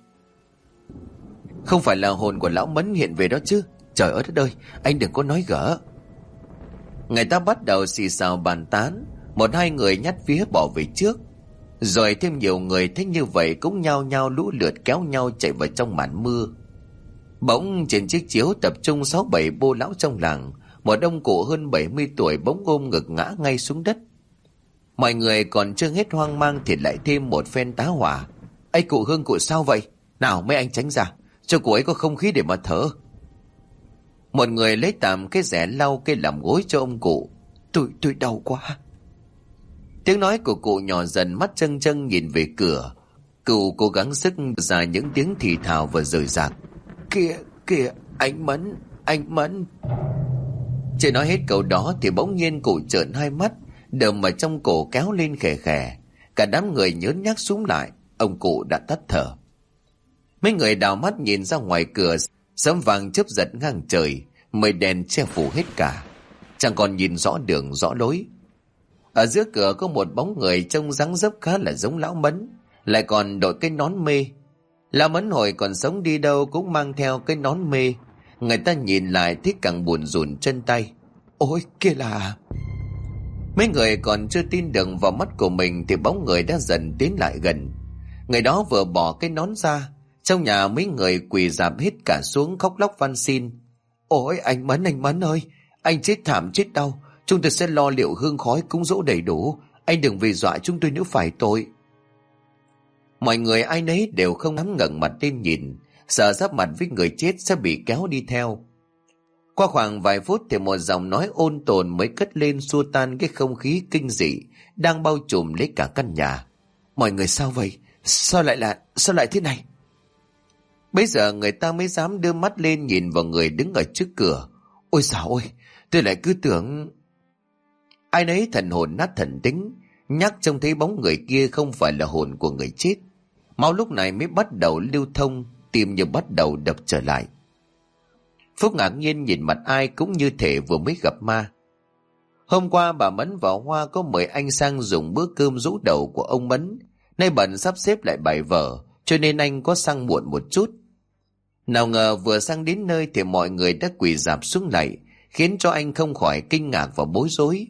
Không phải là hồn của lão Mẫn hiện về đó chứ? Trời ơi đất ơi, anh đừng có nói gỡ. Người ta bắt đầu xì xào bàn tán, 1-2 người nhát vía bỏ về trước, rồi thêm nhiều người thấy như vậy cũng nhao nhao lũ lượt kéo nhau chạy vào trong màn mưa. Bỗng trên chiếc chiếu tập trung 6-7 bô lão trong làng, một ông cụ hơn 70 tuổi bỗng ôm ngực ngã ngay xuống đất. Mọi người còn chưa hết hoang mang thì lại thêm một phen tá hỏa. Ây cụ Hương, cụ sao vậy? Nào mấy anh tránh ra, cho cụ ấy có không khí để mà thở. Một người lấy tạm cái rẻ lau cây làm gối cho ông cụ. Tôi đau quá. Tiếng nói của cụ nhỏ dần, mắt trân trân nhìn về cửa. Cụ cố gắng sức ra những tiếng thì thào và rời rạc. Kìa, anh Mẫn. Chưa nói hết câu đó thì bỗng nhiên cụ trợn 2 mắt, đờm ở trong cổ kéo lên khè khè. Cả đám người nhớn nhác xuống lại, ông cụ đã tắt thở. Mấy người đào mắt nhìn ra ngoài cửa, sấm vàng chớp giật ngang trời, mây đen che phủ hết cả, chẳng còn nhìn rõ đường rõ lối. Ở giữa cửa có một bóng người trông dáng dấp khá là giống lão Mẫn, lại còn đội cái nón mê. Lão Mẫn hồi còn sống đi đâu cũng mang theo cái nón mê. Người ta nhìn lại thấy càng buồn rùn chân tay. Ôi kia là... Mấy người còn chưa tin được vào mắt của mình thì bóng người đã dần tiến lại gần. Người đó vừa bỏ cái nón ra, trong nhà mấy người quỳ rạp hết cả xuống khóc lóc van xin. Ôi anh Mẫn ơi, anh chết thảm chết đau, chúng tôi sẽ lo liệu hương khói cúng dỗ đầy đủ, anh đừng vì dọa chúng tôi nữa phải tội. Mọi người ai nấy đều không dám ngẩng mặt lên nhìn, sợ giáp mặt với người chết sẽ bị kéo đi theo. Qua khoảng vài phút thì một giọng nói ôn tồn mới cất lên xua tan cái không khí kinh dị đang bao trùm lấy cả căn nhà. Mọi người sao vậy? Sao lại thế này? Bây giờ người ta mới dám đưa mắt lên nhìn vào người đứng ở trước cửa. Ôi dào ôi, tôi lại cứ tưởng... Ai nấy thần hồn nát thần tính, nhắc trông thấy bóng người kia không phải là hồn của người chết. Máu lúc này mới bắt đầu lưu thông, tim như bắt đầu đập trở lại. Phúc ngạc nhiên nhìn mặt ai cũng như thể vừa mới gặp ma. Hôm qua bà Mẫn và Hoa có mời anh sang dùng bữa cơm rũ đầu của ông Mẫn. Nay bận sắp xếp lại bài vở, cho nên anh có sang muộn một chút. Nào ngờ vừa sang đến nơi thì mọi người đã quỳ rạp xuống lạy, khiến cho anh không khỏi kinh ngạc và bối rối.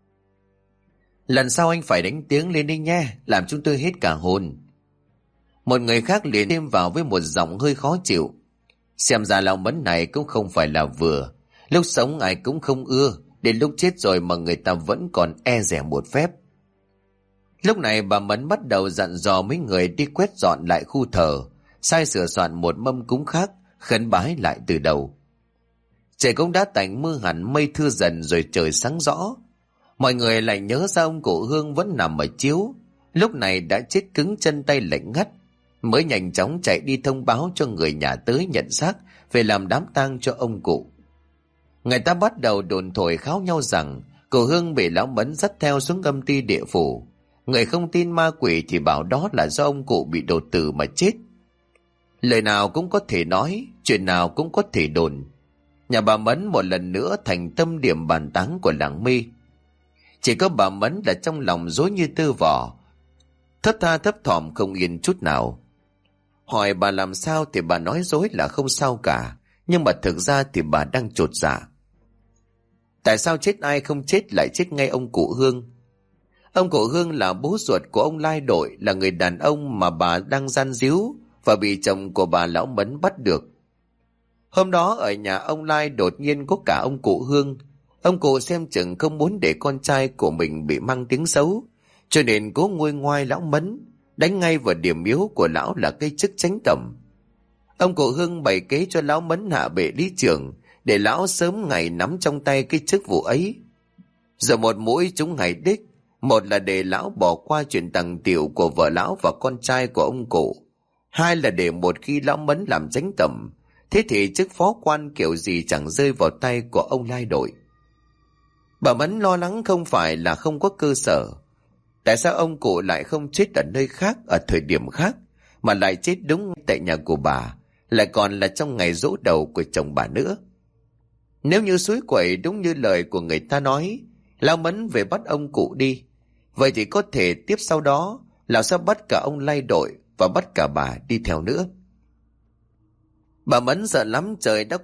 Lần sau anh phải đánh tiếng lên đi nha, làm chúng tôi hết cả hồn. Một người khác liền thêm vào với một giọng hơi khó chịu. Xem ra lão Mẫn này cũng không phải là vừa. Lúc sống ai cũng không ưa, đến lúc chết rồi mà người ta vẫn còn e dè một phép. Lúc này bà Mẫn bắt đầu dặn dò mấy người đi quét dọn lại khu thờ, sai sửa soạn một mâm cúng khác, khấn bái lại từ đầu. Trời cũng đã tạnh mưa hẳn, mây thưa dần rồi trời sáng rõ. Mọi người lại nhớ ra ông cụ Hương vẫn nằm ở chiếu, lúc này đã chết cứng chân tay lạnh ngắt, mới nhanh chóng chạy đi thông báo cho người nhà tới nhận xác về làm đám tang cho ông cụ. Người ta bắt đầu đồn thổi kháo nhau rằng cụ Hương bị lão Mẫn dắt theo xuống âm ty địa phủ. Người không tin ma quỷ thì bảo đó là do ông cụ bị đột tử mà chết. Lời nào cũng có thể nói, chuyện nào cũng có thể đồn. Nhà bà Mẫn một lần nữa thành tâm điểm bàn tán của làng mi. Chỉ có bà Mẫn là trong lòng rối như tơ vò, thấp tha thấp thỏm không yên chút nào. Hỏi bà làm sao thì bà nói dối là không sao cả, nhưng mà thực ra thì bà đang chột dạ. Tại sao chết ai không chết lại chết ngay ông cụ Hương? Ông cụ Hương là bố ruột của ông Lai Đội, là người đàn ông mà bà đang gian díu và bị chồng của bà lão Mẫn bắt được. Hôm đó ở nhà ông Lai đột nhiên có cả ông cụ Hương. Ông cụ xem chừng không muốn để con trai của mình bị mang tiếng xấu, cho nên cố nguôi ngoai lão Mẫn, đánh ngay vào điểm yếu của lão là cái chức chánh tổng. Ông cụ Hương bày kế cho lão Mẫn hạ bệ lý trưởng, để lão sớm ngày nắm trong tay cái chức vụ ấy. Giờ một mũi trúng ngày đích, một là để lão bỏ qua chuyện tằng tiểu của vợ lão và con trai của ông cụ, hai là để một khi lão Mẫn làm chánh tổng, thế thì chức phó quan kiểu gì chẳng rơi vào tay của ông Lai Đội. Bà Mẫn lo lắng không phải là không có cơ sở. Tại sao ông cụ lại không chết ở nơi khác, ở thời điểm khác, mà lại chết đúng tại nhà của bà, lại còn là trong ngày giỗ đầu của chồng bà nữa? Nếu như suối quẩy đúng như lời của người ta nói, lão Mẫn về bắt ông cụ đi, vậy thì có thể tiếp sau đó lão sẽ bắt cả ông Lai Đội và bắt cả bà đi theo nữa. Bà Mẫn sợ lắm, trời đã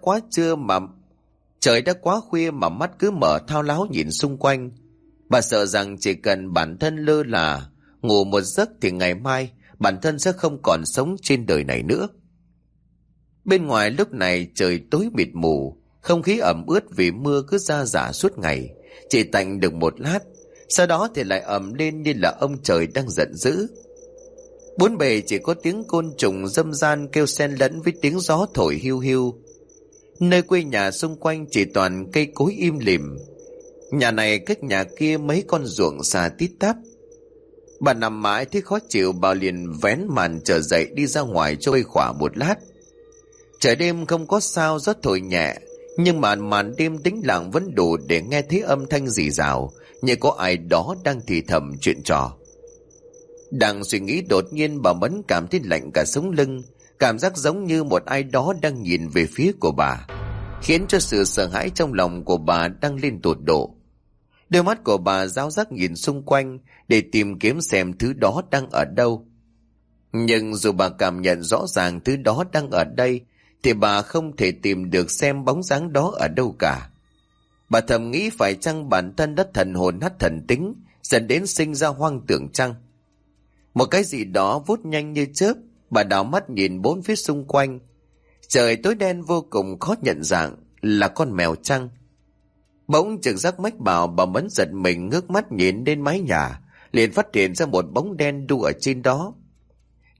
quá khuya mà mắt cứ mở thao láo nhìn xung quanh. Bà sợ rằng chỉ cần bản thân lơ là ngủ một giấc thì ngày mai bản thân sẽ không còn sống trên đời này nữa. Bên ngoài lúc này trời tối mịt mù, không khí ẩm ướt vì mưa cứ rả rả suốt ngày, chỉ tạnh được một lát, sau đó thì lại ẩm lên như là ông trời đang giận dữ. Bốn bề chỉ có tiếng côn trùng râm ran kêu xen lẫn với tiếng gió thổi hiu hiu. Nơi quê nhà xung quanh chỉ toàn cây cối im lìm, nhà này cách nhà kia mấy con ruộng xa tít tắp. Bà nằm mãi thấy khó chịu, bà liền vén màn trở dậy đi ra ngoài cho khuây khỏa một lát. Trời đêm không có sao, gió thổi nhẹ, nhưng mà màn đêm tĩnh lặng vẫn đủ để nghe thấy âm thanh rì rào, như có ai đó đang thì thầm chuyện trò. Đang suy nghĩ đột nhiên bà Mẫn cảm thấy lạnh cả sống lưng, cảm giác giống như một ai đó đang nhìn về phía của bà, khiến cho sự sợ hãi trong lòng của bà đang lên tột độ. Đôi mắt của bà ráo rác nhìn xung quanh để tìm kiếm xem thứ đó đang ở đâu. Nhưng dù bà cảm nhận rõ ràng thứ đó đang ở đây, thì bà không thể tìm được xem bóng dáng đó ở đâu cả. Bà thầm nghĩ phải chăng bản thân đã thần hồn nát thần tính, dẫn đến sinh ra hoang tưởng chăng? Một cái gì đó vút nhanh như chớp, bà đảo mắt nhìn bốn phía xung quanh. Trời tối đen vô cùng khó nhận dạng, là con mèo chăng? Bỗng trực giác mách bảo bà Mẫn giật mình, ngước mắt nhìn lên mái nhà, liền phát hiện ra một bóng đen đu ở trên đó.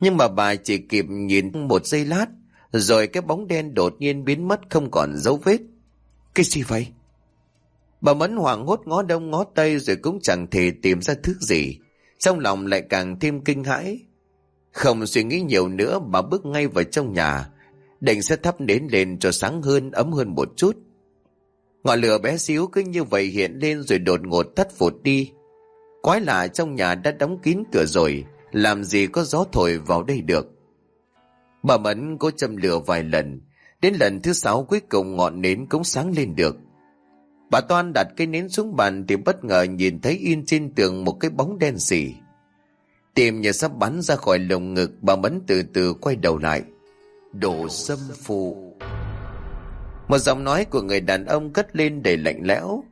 Nhưng mà bà chỉ kịp nhìn một giây lát, rồi cái bóng đen đột nhiên biến mất không còn dấu vết. Cái gì vậy? Bà Mẫn hoảng hốt ngó đông ngó tây rồi cũng chẳng thể tìm ra thứ gì. Trong lòng lại càng thêm kinh hãi. Không suy nghĩ nhiều nữa, bà bước ngay vào trong nhà, định sẽ thắp nến lên cho sáng hơn, ấm hơn một chút. Ngọn lửa bé xíu cứ như vậy hiện lên rồi đột ngột tắt phụt đi. Quái lạ, trong nhà đã đóng kín cửa rồi, làm gì có gió thổi vào đây được. Bà Mẫn cố châm lửa vài lần, đến lần thứ 6 cuối cùng ngọn nến cũng sáng lên được. Bà Toan đặt cây nến xuống bàn thì bất ngờ nhìn thấy in trên tường một cái bóng đen xỉ. Tim như sắp bắn ra khỏi lồng ngực, bà Mẫn từ từ quay đầu lại. Đồ dâm phụ. Một giọng nói của người đàn ông cất lên đầy lạnh lẽo.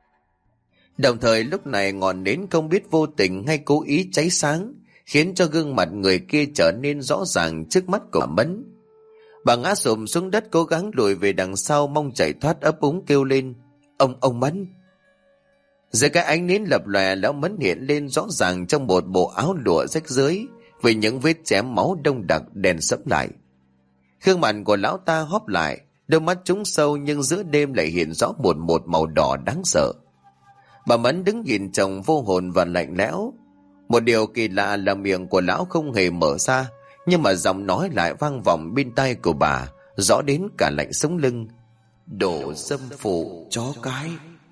Đồng thời lúc này ngọn nến không biết vô tình hay cố ý cháy sáng, khiến cho gương mặt người kia trở nên rõ ràng trước mắt của bà Mẫn. Bà ngã xổm xuống đất, cố gắng lùi về đằng sau mong chạy thoát, ấp úng kêu lên. Ông Mẫn. Dưới cái ánh nến lập lòe, lão Mẫn hiện lên rõ ràng trong một bộ áo lụa rách rưới với những vết chém máu đông đặc đen sẫm lại. Gương mặt của lão ta hóp lại, đôi mắt trũng sâu nhưng giữa đêm lại hiện rõ một màu đỏ đáng sợ. Bà Mẫn đứng nhìn chồng vô hồn và lạnh lẽo. Một điều kỳ lạ là miệng của lão không hề mở ra, nhưng mà giọng nói lại vang vọng bên tai của bà, rõ đến cả lạnh sống lưng. Đồ dâm phụ chó cái.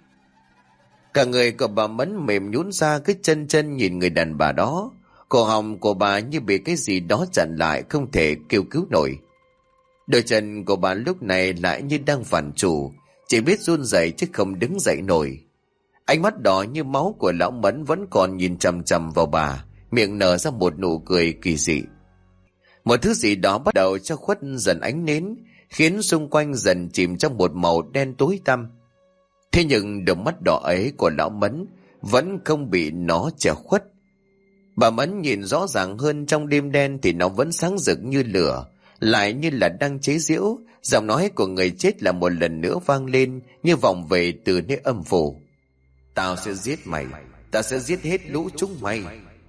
Cả người của bà Mẫn mềm nhũn ra, cứ chân chân nhìn người đàn bà đó. Cổ họng của bà như bị cái gì đó chặn lại, không thể kêu cứu nổi. Đôi chân của bà lúc này lại như đang phản chủ, chỉ biết run rẩy chứ không đứng dậy nổi. Ánh mắt đỏ như máu của lão Mẫn vẫn còn nhìn chằm chằm vào bà, miệng nở ra một nụ cười kỳ dị. Một thứ gì đó bắt đầu cho khuất dần ánh nến, khiến xung quanh dần chìm trong một màu đen tối tăm. Thế nhưng đôi mắt đỏ ấy của lão Mẫn vẫn không bị nó che khuất. Bà Mẫn nhìn rõ ràng hơn, trong đêm đen thì nó vẫn sáng rực như lửa, lại như là đang chế giễu. Giọng nói của người chết là một lần nữa vang lên như vọng về từ nơi âm phủ. Tao sẽ giết mày, tao sẽ giết hết lũ chúng mày.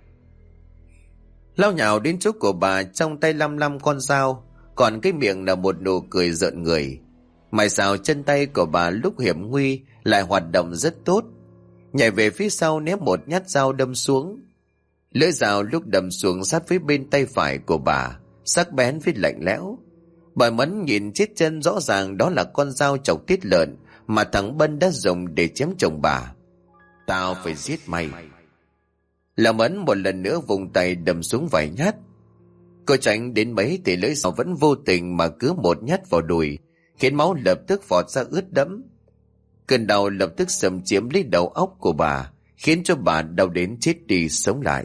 Lao nhào đến chỗ của bà, trong tay lăm con dao, còn cái miệng là một nụ cười rợn người. May sao chân tay của bà lúc hiểm nguy lại hoạt động rất tốt, nhảy về phía sau ném một nhát dao đâm xuống. Lưỡi dao lúc đâm xuống sát với bên tay phải của bà, sắc bén với lạnh lẽo. Bà Mẫn nhìn chết chân rõ ràng đó là con dao chọc tiết lợn mà thằng Bân đã dùng để chém chồng bà. Tao phải giết mày. Lão Mẫn một lần nữa vùng tay đâm xuống vài nhát. Cô tránh đến mấy thì lưỡi dao vẫn vô tình mà cứ một nhát vào đùi, khiến máu lập tức vọt ra ướt đẫm. Cơn đau lập tức xâm chiếm lấy đầu óc của bà, khiến cho bà đau đến chết đi sống lại.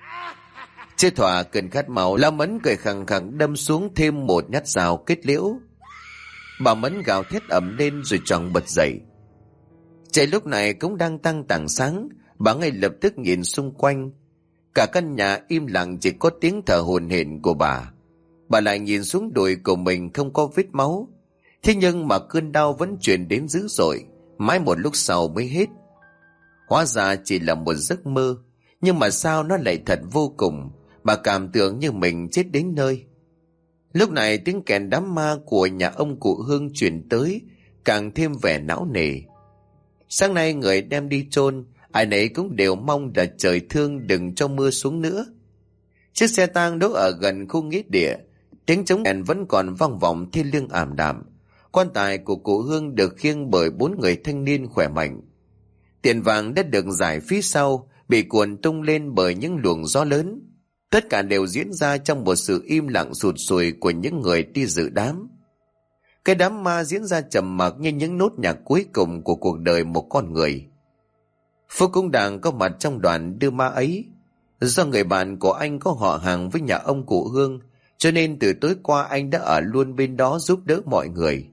Chưa thỏa cơn khát máu, Lão Mẫn cười khẳng khẳng đâm xuống thêm một nhát dao kết liễu. Bà Mẫn gào thét ầm lên rồi choàng bật dậy. Trời lúc này cũng đang tăng tảng sáng, bà ngay lập tức nhìn xung quanh. Cả căn nhà im lặng, chỉ có tiếng thở hổn hển của bà. Bà lại nhìn xuống đùi của mình không có vết máu. Thế nhưng mà cơn đau vẫn truyền đến dữ dội, mãi một lúc sau mới hết. Hóa ra chỉ là một giấc mơ, nhưng mà sao nó lại thật vô cùng. Bà cảm tưởng như mình chết đến nơi. Lúc này tiếng kèn đám ma của nhà ông cụ Hương truyền tới, càng thêm vẻ não nề. Sáng nay người đem đi chôn, ai nấy cũng đều mong là trời thương đừng cho mưa xuống nữa. Chiếc xe tang đỗ ở gần khu nghĩa địa, tiếng trống kèn vẫn còn vang vọng thiêng liêng ảm đạm. Quan tài của cụ Hương được khiêng bởi 4 người thanh niên khỏe mạnh. Tiền vàng đã được giải phía sau, bị cuồn tung lên bởi những luồng gió lớn. Tất cả đều diễn ra trong một sự im lặng sụt sùi của những người đi dự đám. Cái đám ma diễn ra trầm mặc như những nốt nhạc cuối cùng của cuộc đời một con người. Phúc cũng đang có mặt trong đoàn đưa ma ấy. Do người bạn của anh có họ hàng với nhà ông cụ Hương, cho nên từ tối qua anh đã ở luôn bên đó giúp đỡ mọi người.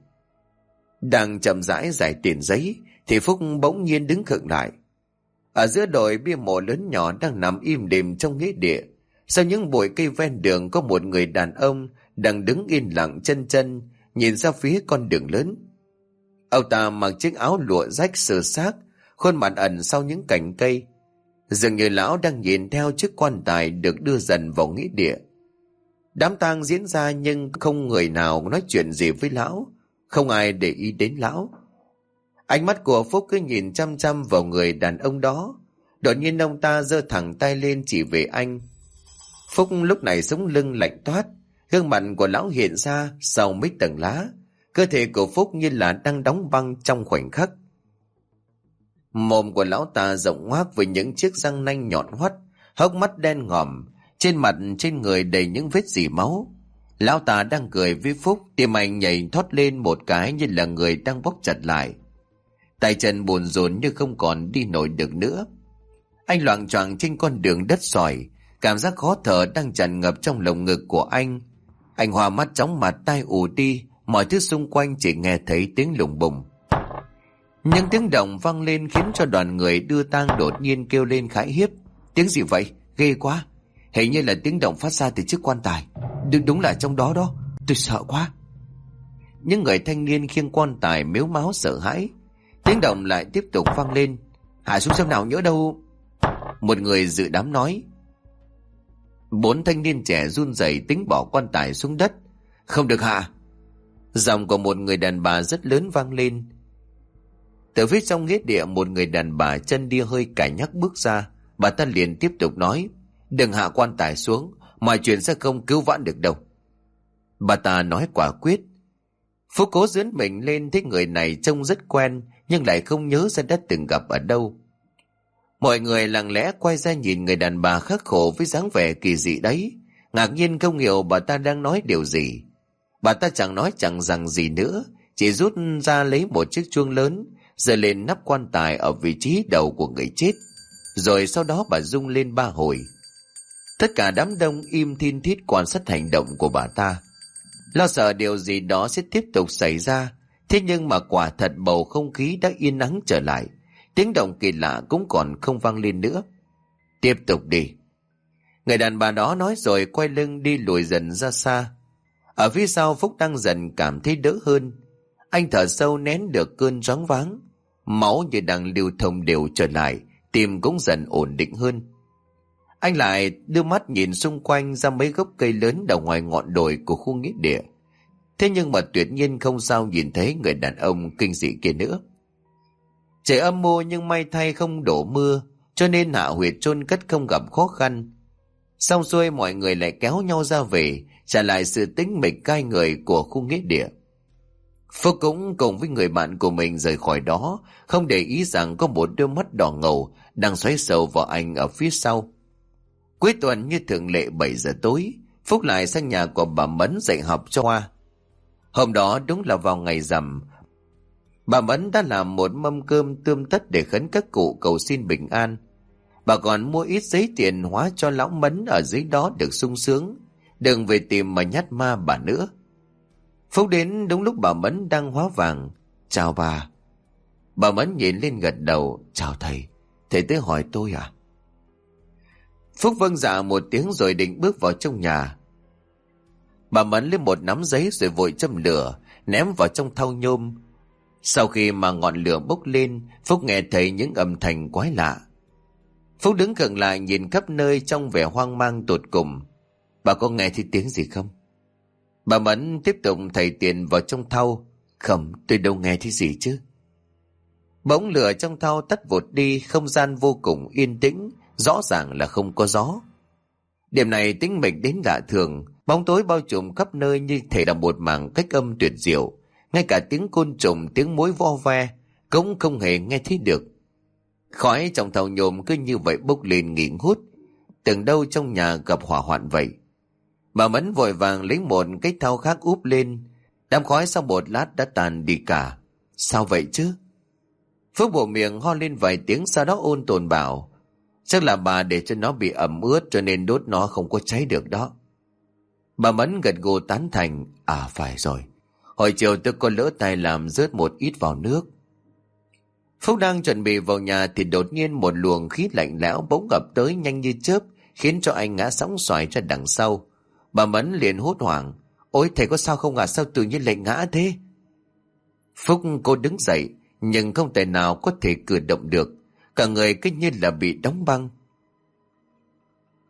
Đang chậm rãi giải tiền giấy thì Phúc bỗng nhiên đứng khựng lại. Ở giữa đồi bia mộ lớn nhỏ đang nằm im đềm trong nghĩa địa, sau những bụi cây ven đường có một người đàn ông đang đứng yên lặng chân chân nhìn ra phía con đường lớn. Ông ta mặc chiếc áo lụa rách sờ xác, khuôn mặt ẩn sau những cành cây, dường như lão đang nhìn theo chiếc quan tài được đưa dần vào nghĩa địa. Đám tang diễn ra nhưng không người nào nói chuyện gì với lão, không ai để ý đến lão. Ánh mắt của Phúc cứ nhìn chăm chăm vào người đàn ông đó. Đột nhiên ông ta giơ thẳng tay lên chỉ về anh. Phúc lúc này sống lưng lạnh toát, gương mặt của lão hiện ra sau mấy tầng lá. Cơ thể của Phúc như là đang đóng băng trong khoảnh khắc. Mồm của lão ta rộng ngoác với những chiếc răng nanh nhọn hoắt, hốc mắt đen ngòm, trên mặt trên người đầy những vết rỉ máu. Lão ta đang cười với Phúc, tim anh nhảy thoát lên một cái như là người đang bóp chặt lại. Tay chân buồn rộn như không còn đi nổi được nữa. Anh loạng choạng trên con đường đất sỏi, cảm giác khó thở đang tràn ngập trong lồng ngực của anh. Anh hoa mắt chóng mặt, tai ù đi, mọi thứ xung quanh chỉ nghe thấy tiếng lùng bùng. Những tiếng động vang lên khiến cho đoàn người đưa tang đột nhiên kêu lên khải hiếp. Tiếng gì vậy? Ghê quá! Hình như là tiếng động phát ra từ chiếc quan tài. Đúng là trong đó đó, tôi sợ quá. Những người thanh niên khiêng quan tài mếu máo sợ hãi. Tiếng động lại tiếp tục vang lên. Hạ xuống xem nào nhỡ đâu. Một người dự đám nói. 4 thanh niên trẻ run rẩy tính bỏ quan tài xuống đất. Không được hạ. Giọng của một người đàn bà rất lớn vang lên. Từ phía trong nghĩa địa, một người đàn bà chân đi hơi cải nhắc bước ra. Bà ta liền tiếp tục nói. Đừng hạ quan tài xuống, mọi chuyện sẽ không cứu vãn được đâu. Bà ta nói quả quyết. Phúc cố dướn mình lên, thấy người này trông rất quen nhưng lại không nhớ ra đã từng gặp ở đâu. Mọi người lặng lẽ quay ra nhìn người đàn bà khắc khổ với dáng vẻ kỳ dị đấy, ngạc nhiên không hiểu bà ta đang nói điều gì. Bà ta chẳng nói chẳng rằng gì nữa, chỉ rút ra lấy một chiếc chuông lớn, giơ lên nắp quan tài ở vị trí đầu của người chết. Rồi sau đó bà rung lên 3 hồi. Tất cả đám đông im thin thít quan sát hành động của bà ta, lo sợ điều gì đó sẽ tiếp tục xảy ra. Thế nhưng mà quả thật bầu không khí đã yên ắng trở lại, tiếng động kỳ lạ cũng còn không vang lên nữa. Tiếp tục đi, người đàn bà đó nói rồi quay lưng đi lùi dần ra xa. Ở phía sau, Phúc đang dần cảm thấy đỡ hơn. Anh thở sâu nén được cơn choáng váng, máu như đang lưu thông đều trở lại, tim cũng dần ổn định hơn. Anh lại đưa mắt nhìn xung quanh ra mấy gốc cây lớn đầu ngoài ngọn đồi của khu nghĩa địa. Thế nhưng mà tuyệt nhiên không sao nhìn thấy người đàn ông kinh dị kia nữa. Trời âm mưu nhưng may thay không đổ mưa, cho nên hạ huyệt chôn cất không gặp khó khăn. Xong xuôi, mọi người lại kéo nhau ra về, trả lại sự tĩnh mịch cai người của khu nghĩa địa. Phúc cũng cùng với người bạn của mình rời khỏi đó, không để ý rằng có một đôi mắt đỏ ngầu đang xoáy sâu vào anh ở phía sau. Cuối tuần như thường lệ 7 giờ tối, Phúc lại sang nhà của bà Mẫn dạy học cho Hoa. Hôm đó đúng là vào ngày rằm. Bà Mẫn đã làm một mâm cơm tươm tất để khấn các cụ cầu xin bình an. Bà còn mua ít giấy tiền hóa cho lão Mẫn ở dưới đó được sung sướng, đừng về tìm mà nhát ma bà nữa. Phúc đến đúng lúc bà Mẫn đang hóa vàng. Chào bà. Bà Mẫn nhìn lên gật đầu. Chào thầy, thầy tới hỏi tôi à? Phúc vâng dạ một tiếng rồi định bước vào trong nhà. Bà Mẫn lấy một nắm giấy rồi vội châm lửa, ném vào trong thau nhôm. Sau khi mà ngọn lửa bốc lên, Phúc nghe thấy những âm thanh quái lạ. Phúc đứng khựng lại nhìn khắp nơi trong vẻ hoang mang tột cùng. Bà có nghe thấy tiếng gì không? Bà Mẫn tiếp tục thầy tiền vào trong thau. Không, tôi đâu nghe thấy gì chứ. Bỗng lửa trong thau tắt vụt đi, không gian vô cùng yên tĩnh, rõ ràng là không có gió. Đêm này tĩnh mịch đến lạ thường, bóng tối bao trùm khắp nơi như thể là một mảng cách âm tuyệt diệu. Ngay cả tiếng côn trùng, tiếng muỗi vo ve cũng không hề nghe thấy được. Khói trong thau nhôm cứ như vậy bốc lên nghi ngút, tưởng đâu trong nhà gặp hỏa hoạn vậy. Bà Mẫn vội vàng lấy một cái thau khác úp lên. Đám khói sau một lát đã tàn đi cả. Sao vậy chứ? Phước bộ miệng ho lên vài tiếng, sau đó ôn tồn bảo. Chắc là bà để cho nó bị ẩm ướt cho nên đốt nó không có cháy được đó. Bà Mẫn gật gù tán thành. À phải rồi, hồi chiều tôi có lỡ tay làm rớt một ít vào nước. Phúc đang chuẩn bị vào nhà thì đột nhiên một luồng khí lạnh lẽo bỗng ập tới nhanh như chớp, khiến cho anh ngã sóng xoài ra đằng sau. Bà Mẫn liền hốt hoảng. Ôi thầy có sao không ạ? Sao tự nhiên lại ngã thế? Phúc cô đứng dậy nhưng không thể nào có thể cử động được, cả người cứ như là bị đóng băng.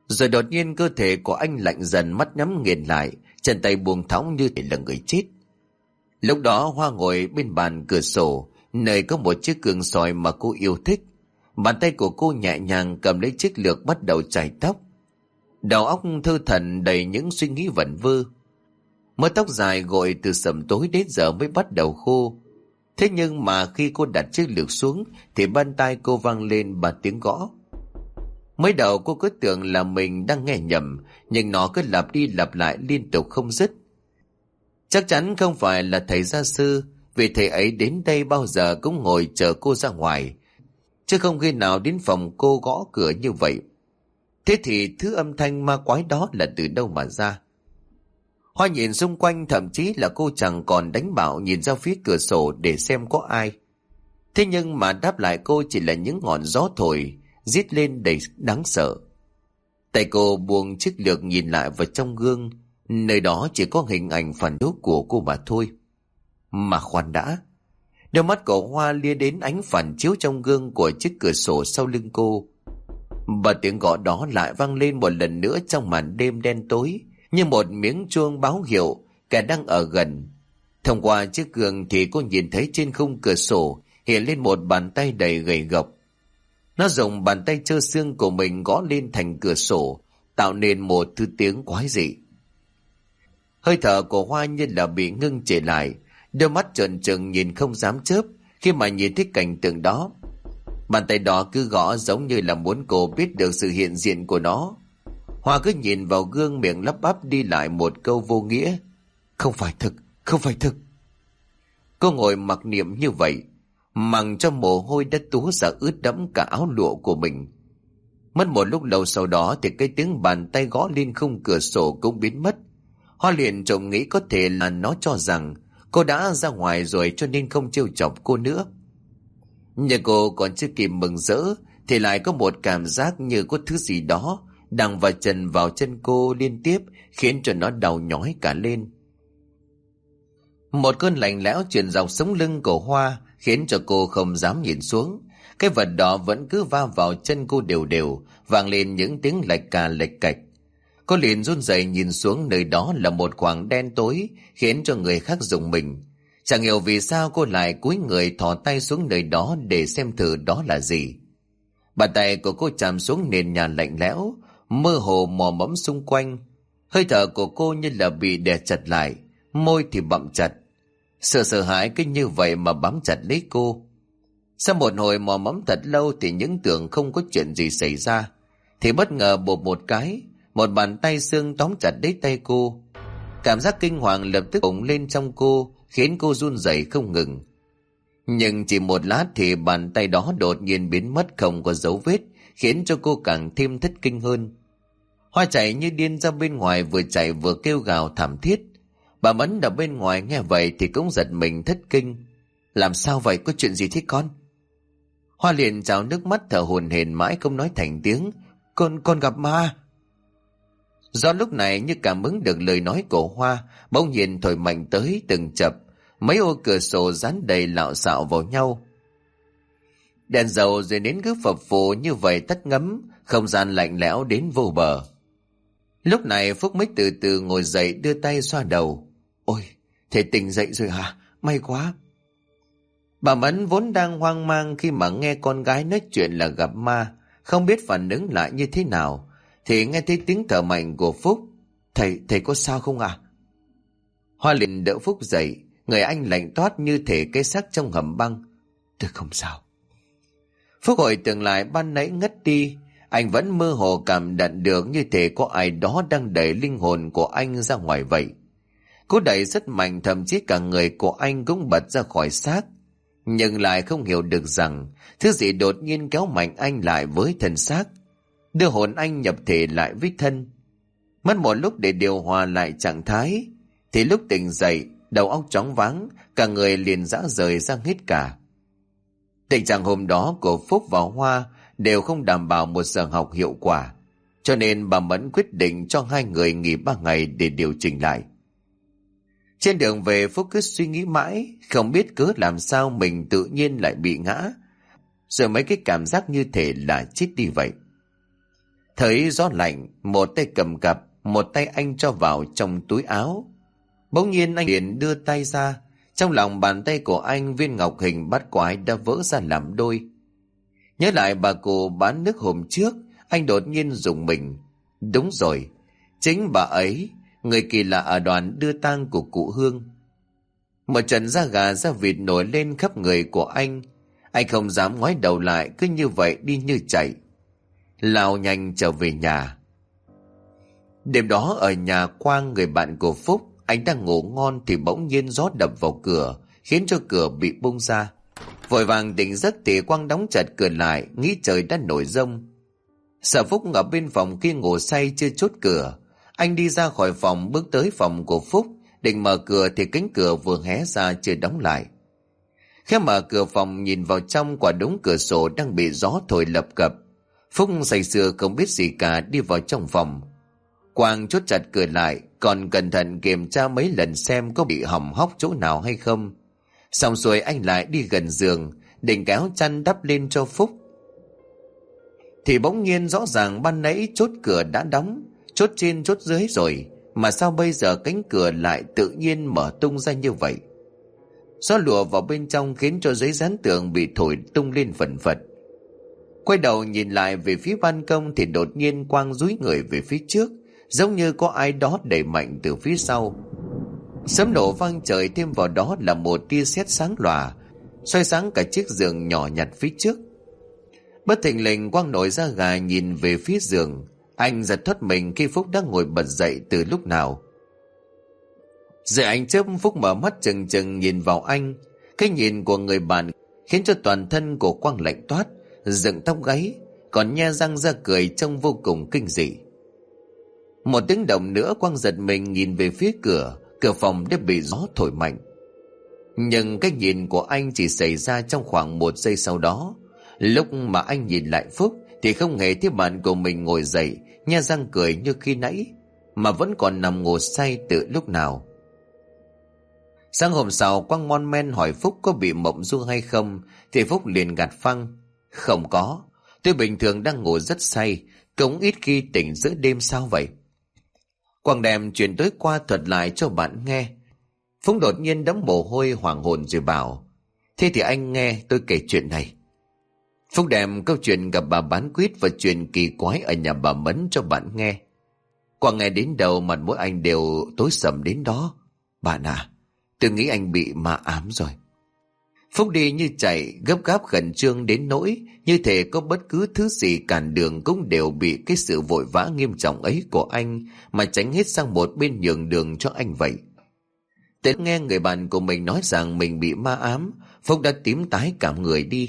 Rồi đột nhiên cơ thể của anh lạnh dần, mắt nhắm nghiền lại, chân tay buông thõng như thể là người chết. Lúc đó Hoa ngồi bên bàn cửa sổ, nơi có một chiếc gương soi mà cô yêu thích. Bàn tay của cô nhẹ nhàng cầm lấy chiếc lược bắt đầu chải tóc. Đầu óc thơ thẩn đầy những suy nghĩ vẩn vơ. Mớ tóc dài gội từ sẩm tối đến giờ mới bắt đầu khô. Thế nhưng mà khi cô đặt chiếc lược xuống thì bên tai cô vang lên 3 tiếng gõ. Mới đầu cô cứ tưởng là mình đang nghe nhầm, nhưng nó cứ lặp đi lặp lại liên tục không dứt. Chắc chắn không phải là thầy gia sư, vì thầy ấy đến đây bao giờ cũng ngồi chờ cô ra ngoài, chứ không khi nào đến phòng cô gõ cửa như vậy. Thế thì thứ âm thanh ma quái đó là từ đâu mà ra? Hoa nhìn xung quanh, thậm chí là cô chẳng còn đánh bảo nhìn ra phía cửa sổ để xem có ai. Thế nhưng mà đáp lại cô chỉ là những ngọn gió thổi rít lên đầy đáng sợ. Tay cô buông chiếc lược nhìn lại vào trong gương, nơi đó chỉ có hình ảnh phản chiếu của cô mà thôi. Mà khoan đã, đôi mắt của Hoa lia đến ánh phản chiếu trong gương của chiếc cửa sổ sau lưng cô. Và tiếng gõ đó lại vang lên một lần nữa trong màn đêm đen tối, như một miếng chuông báo hiệu kẻ đang ở gần. Thông qua chiếc gương thì cô nhìn thấy trên khung cửa sổ hiện lên một bàn tay đầy gầy gộc. Nó dùng bàn tay trơ xương của mình gõ lên thành cửa sổ, tạo nên một thứ tiếng quái dị. Hơi thở của Hoa như là bị ngưng trệ lại, đôi mắt trợn trừng nhìn không dám chớp khi mà nhìn thấy cảnh tượng đó. Bàn tay đó cứ gõ giống như là muốn cô biết được sự hiện diện của nó. Hoa cứ nhìn vào gương, miệng lắp bắp đi lại một câu vô nghĩa: không phải thực, không phải thực. Cô ngồi mặc niệm như vậy, mặc cho mồ hôi đã túa ra ướt đẫm cả áo lụa của mình. Mất một lúc lâu sau đó thì cái tiếng bàn tay gõ lên khung cửa sổ cũng biến mất. Hoa liền trộm nghĩ có thể là nó cho rằng cô đã ra ngoài rồi cho nên không trêu chọc cô nữa. Nhưng cô còn chưa kịp mừng rỡ thì lại có một cảm giác như có thứ gì đó đang vạch trần vào chân cô liên tiếp, khiến cho nó đau nhói cả lên. Một cơn lạnh lẽo truyền dọc sống lưng của Hoa, khiến cho cô không dám nhìn xuống. Cái vật đó vẫn cứ va vào chân cô đều đều, vang lên những tiếng lạch cà lạch cạch. Cô liền run rẩy nhìn xuống, nơi đó là một khoảng đen tối, khiến cho người khác rùng mình. Chẳng hiểu vì sao cô lại cúi người thò tay xuống nơi đó để xem thử đó là gì. Bàn tay của cô chạm xuống nền nhà lạnh lẽo, mơ hồ mò mẫm xung quanh. Hơi thở của cô như là bị đè chặt lại, môi thì bặm chặt. Sợ hãi cứ như vậy mà bám chặt lấy cô. Sau một hồi mò mẫm thật lâu thì những tưởng không có chuyện gì xảy ra, thì bất ngờ bộp một cái, một bàn tay xương tóm chặt lấy tay cô. Cảm giác kinh hoàng lập tức bùng lên trong cô, khiến cô run rẩy không ngừng. Nhưng chỉ một lát thì bàn tay đó đột nhiên biến mất không có dấu vết, khiến cho cô càng thêm thất kinh hơn. Hoa chạy như điên ra bên ngoài, vừa chạy vừa kêu gào thảm thiết. Bà Mẫn ở bên ngoài nghe vậy thì cũng giật mình thất kinh. Làm sao vậy, có chuyện gì thế con? Hoa liền trào nước mắt thở hổn hển mãi không nói thành tiếng. Con gặp ma. Do lúc này như cảm ứng được lời nói của Hoa, bỗng nhiên thổi mạnh tới từng chập, mấy ô cửa sổ dán đầy lạo xạo vào nhau. Đèn dầu rồi đến cứ phập phù như vậy tắt ngấm, không gian lạnh lẽo đến vô bờ. Lúc này Phúc mới từ từ ngồi dậy, đưa tay xoa đầu. Ôi, thầy tỉnh dậy rồi hả? May quá. Bà Mẫn vốn đang hoang mang khi mà nghe con gái nói chuyện là gặp ma, không biết phản ứng lại như thế nào, thì nghe thấy tiếng thở mạnh của Phúc. Thầy có sao không à? Hoa liền đỡ Phúc dậy, người anh lạnh toát như thể cái xác trong hầm băng. Tôi không sao. Phúc hồi tưởng lại ban nãy ngất đi, anh vẫn mơ hồ cảm nhận được như thể có ai đó đang đẩy linh hồn của anh ra ngoài vậy. Cú đẩy rất mạnh, thậm chí cả người của anh cũng bật ra khỏi xác. Nhưng lại không hiểu được rằng thứ gì đột nhiên kéo mạnh anh lại với thân xác, đưa hồn anh nhập thể lại với thân. Mất một lúc để điều hòa lại trạng thái, thì lúc tỉnh dậy, đầu óc chóng váng, cả người liền rã rời ra hết cả. Tình trạng hôm đó của Phúc và Hoa đều không đảm bảo một giờ học hiệu quả, cho nên bà Mẫn quyết định cho hai người nghỉ 3 ngày để điều chỉnh lại. Trên đường về, Phúc cứ suy nghĩ mãi, không biết cớ làm sao mình tự nhiên lại bị ngã, rồi mấy cái cảm giác như thể là chết đi vậy. Thấy gió lạnh, một tay cầm cặp, một tay anh cho vào trong túi áo. Bỗng nhiên anh liền đưa tay ra. Trong lòng bàn tay của anh, viên ngọc hình bát quái đã vỡ ra làm đôi. Nhớ lại bà cụ bán nước hôm trước, anh đột nhiên rùng mình. Đúng rồi, chính bà ấy, người kỳ lạ ở đoàn đưa tang của cụ Hương. Một trận da gà da vịt nổi lên khắp người của anh. Anh không dám ngoái đầu lại, cứ như vậy đi như chạy, lao nhanh trở về nhà. Đêm đó ở nhà Quang, người bạn của Phúc, anh đang ngủ ngon thì bỗng nhiên gió đập vào cửa, khiến cho cửa bị bung ra. Vội vàng tỉnh giấc thì Quang đóng chặt cửa lại, nghĩ trời đã nổi giông. Sợ Phúc ở bên phòng kia ngủ say chưa chốt cửa, anh đi ra khỏi phòng bước tới phòng của Phúc, định mở cửa thì cánh cửa vừa hé ra chưa đóng lại. Khẽ mở cửa phòng nhìn vào trong, quả đúng cửa sổ đang bị gió thổi lập cập. Phúc say sưa không biết gì cả đi vào trong phòng. Quang chốt chặt cửa lại, còn cẩn thận kiểm tra mấy lần xem có bị hỏng hóc chỗ nào hay không. Xong rồi anh lại đi gần giường, định kéo chăn đắp lên cho Phúc. Thì bỗng nhiên rõ ràng ban nãy chốt cửa đã đóng, chốt trên chốt dưới rồi, mà sao bây giờ cánh cửa lại tự nhiên mở tung ra như vậy? Gió lùa vào bên trong khiến cho giấy dán tường bị thổi tung lên phần phật. Quay đầu nhìn lại về phía ban công thì đột nhiên Quang dúi người về phía trước, giống như có ai đó đẩy mạnh từ phía sau. Sấm nổ vang trời, thêm vào đó là một tia sét sáng lòa, soi sáng cả chiếc giường nhỏ nhặt phía trước. Bất thình lình Quang nổi da gà nhìn về phía giường. Anh giật thoát mình khi Phúc đã ngồi bật dậy từ lúc nào. Rồi anh chớp Phúc mở mắt trừng trừng nhìn vào anh. Cái nhìn của người bạn khiến cho toàn thân của Quang lạnh toát, dựng tóc gáy, còn nhe răng ra cười trông vô cùng kinh dị. Một tiếng động nữa Quang giật mình nhìn về phía cửa. Cửa phòng đã bị gió thổi mạnh. Nhưng cái nhìn của anh chỉ xảy ra trong khoảng 1 giây sau đó. Lúc mà anh nhìn lại Phúc thì không hề thấy bạn của mình ngồi dậy, nhe răng cười như khi nãy, mà vẫn còn nằm ngủ say từ lúc nào. Sáng hôm sau Quang mon men hỏi Phúc có bị mộng du hay không, thì Phúc liền gạt phăng: Không có, tôi bình thường đang ngủ rất say, cũng ít khi tỉnh giữa đêm. Sao vậy? Quang đem chuyện tối qua thuật lại cho bạn nghe. Phúc đột nhiên đẫm mồ hôi hoàng hồn rồi bảo: Thế thì anh nghe tôi kể chuyện này. Phúc đem câu chuyện gặp bà bán quýt và chuyện kỳ quái ở nhà bà Mấn cho bạn nghe. Quang nghe đến đầu mặt mỗi anh đều tối sầm đến đó. Bạn à, tôi nghĩ anh bị ma ám rồi. Phúc đi như chạy, gấp gáp khẩn trương đến nỗi như thể có bất cứ thứ gì cản đường cũng đều bị cái sự vội vã nghiêm trọng ấy của anh mà tránh hết sang một bên, nhường đường cho anh vậy. Tới nghe người bạn của mình nói rằng mình bị ma ám, Phúc đã tím tái cả người đi.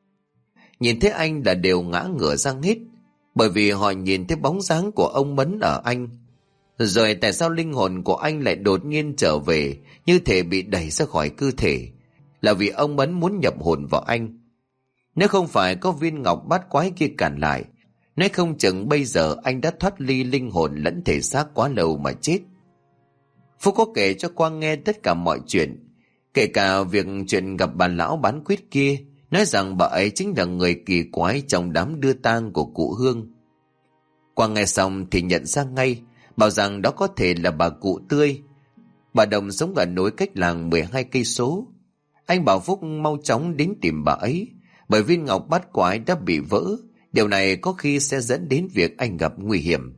Nhìn thấy anh là đều ngã ngửa ra hết, bởi vì họ nhìn thấy bóng dáng của ông Mấn ở anh. Rồi tại sao linh hồn của anh lại đột nhiên trở về, như thể bị đẩy ra khỏi cơ thể? Là vì ông Mấn muốn nhập hồn vào anh. Nếu không phải có viên ngọc bát quái kia cản lại, nói không chừng bây giờ anh đã thoát ly linh hồn lẫn thể xác quá lâu mà chết. Phúc có kể cho Quang nghe tất cả mọi chuyện, kể cả việc chuyện gặp bà lão bán quýt kia, nói rằng bà ấy chính là người kỳ quái trong đám đưa tang của cụ Hương. Quang nghe xong thì nhận ra ngay, bảo rằng đó có thể là bà cụ Tươi. Bà Đồng sống ở núi cách làng 12 cây số. Anh bảo Phúc mau chóng đến tìm bà ấy, bởi viên ngọc bát quái đã bị vỡ. Điều này có khi sẽ dẫn đến việc anh gặp nguy hiểm.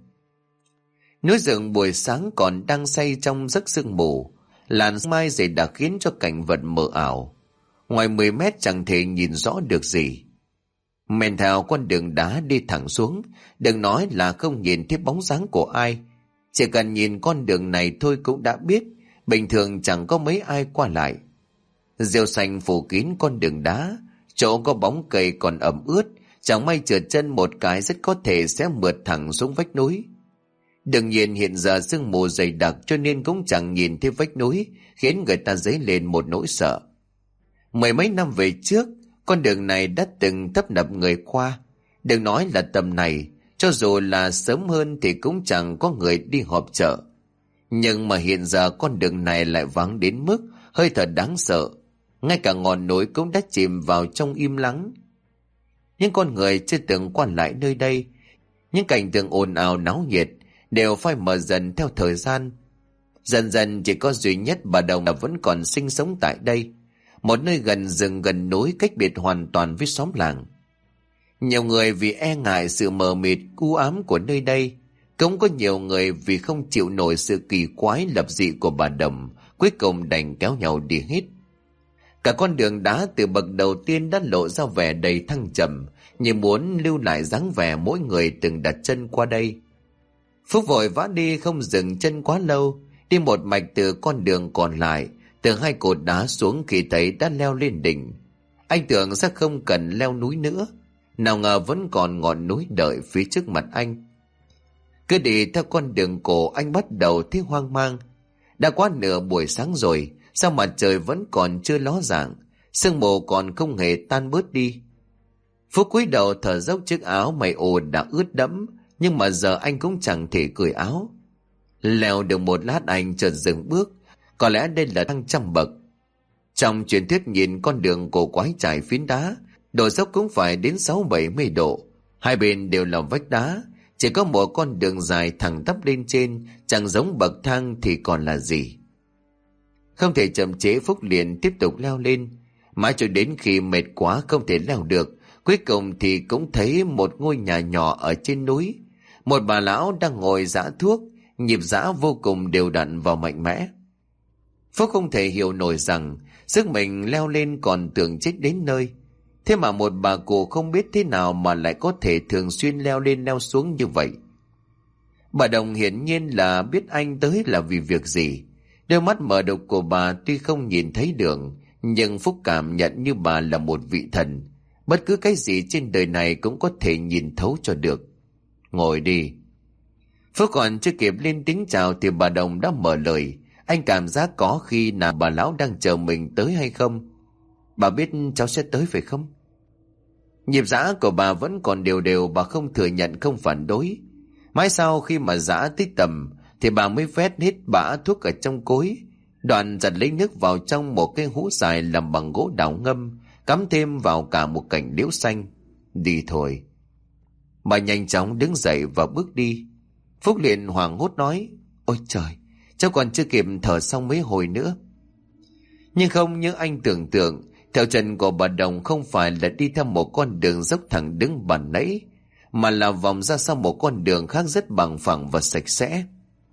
Núi rừng buổi sáng còn đang say trong giấc sương mù, làn mai dày đặc khiến cho cảnh vật mờ ảo. Ngoài 10 mét chẳng thể nhìn rõ được gì. Men theo con đường đá đi thẳng xuống, đừng nói là không nhìn thấy bóng dáng của ai. Chỉ cần nhìn con đường này thôi cũng đã biết bình thường chẳng có mấy ai qua lại. Rêu xanh phủ kín con đường đá, chỗ có bóng cây còn ẩm ướt, chẳng may trượt chân một cái rất có thể sẽ mượt thẳng xuống vách núi. Đương nhiên hiện giờ sương mù dày đặc cho nên cũng chẳng nhìn thấy vách núi, khiến người ta dấy lên một nỗi sợ. Mười mấy năm về trước, con đường này đã từng tấp nập người qua. Đừng nói là tầm này, cho dù là sớm hơn thì cũng chẳng có người đi họp chợ. Nhưng mà hiện giờ con đường này lại vắng đến mức hơi thật đáng sợ. Ngay cả ngọn núi cũng đã chìm vào trong im lắng. Những con người chưa từng qua lại nơi đây, Những cảnh tượng ồn ào náo nhiệt đều phai mờ dần theo thời gian. Dần dần chỉ có duy nhất bà Đồng là vẫn còn sinh sống tại đây, một nơi gần rừng gần núi, cách biệt hoàn toàn với xóm làng. Nhiều người vì e ngại sự mờ mịt u ám của nơi đây, cũng có nhiều người vì không chịu nổi sự kỳ quái lập dị của bà Đồng, cuối cùng đành kéo nhau đi hết. Cả con đường đá từ bậc đầu tiên đã lộ ra vẻ đầy thăng trầm, như muốn lưu lại dáng vẻ mỗi người từng đặt chân qua đây. Phúc vội vã đi không dừng chân quá lâu, đi một mạch từ con đường còn lại, từ hai cột đá xuống khi thấy đã leo lên đỉnh. Anh tưởng sẽ không cần leo núi nữa, nào ngờ vẫn còn ngọn núi đợi phía trước mặt anh. Cứ đi theo con đường cổ, anh bắt đầu thấy hoang mang. Đã quá nửa buổi sáng rồi, sao mặt trời vẫn còn chưa ló dạng, sương mù còn không hề tan bớt đi. Phúc cúi đầu thở dốc, chiếc áo mày ồ đã ướt đẫm, nhưng mà giờ anh cũng chẳng thể cởi áo. Leo được một lát anh chợt dừng bước, có lẽ đây là thang trăm bậc. Trong truyền thuyết nhìn con đường cổ quái trải phiến đá, độ dốc cũng phải đến 60-70 độ, hai bên đều là vách đá, chỉ có một con đường dài thẳng tắp lên trên, chẳng giống bậc thang thì còn là gì. Không thể chậm trễ, Phúc liền tiếp tục leo lên, mãi cho đến khi mệt quá không thể leo được. Cuối cùng thì cũng thấy một ngôi nhà nhỏ ở trên núi. Một bà lão đang ngồi giã thuốc, nhịp giã vô cùng đều đặn và mạnh mẽ. Phúc không thể hiểu nổi rằng sức mình leo lên còn tưởng chết đến nơi. Thế mà một bà cụ không biết thế nào mà lại có thể thường xuyên leo lên leo xuống như vậy. Bà Đồng hiển nhiên là biết anh tới là vì việc gì. Đôi mắt mờ đục của bà tuy không nhìn thấy đường, nhưng Phúc cảm nhận như bà là một vị thần. Bất cứ cái gì trên đời này cũng có thể nhìn thấu cho được. Ngồi đi. Phúc còn chưa kịp lên tiếng chào thì bà Đồng đã mở lời. Anh cảm giác có khi nào bà lão đang chờ mình tới hay không. Bà biết cháu sẽ tới phải không? Nhịp giã của bà vẫn còn đều đều, bà không thừa nhận không phản đối. Mãi sau khi mà giã tới tầm thì bà mới vét hết bã thuốc ở trong cối, đoạn giật lấy nước vào trong một cái hũ dài làm bằng gỗ đào ngâm, cắm thêm vào cả một cành liễu xanh. Đi thôi. Bà nhanh chóng đứng dậy và bước đi. Phúc liền hoảng hốt nói: Ôi trời, cháu còn chưa kịp thở xong mấy hồi nữa. Nhưng không như anh tưởng tượng, theo chân của bà Đồng không phải là đi theo một con đường dốc thẳng đứng bản nãy, mà là vòng ra sau một con đường khác rất bằng phẳng và sạch sẽ.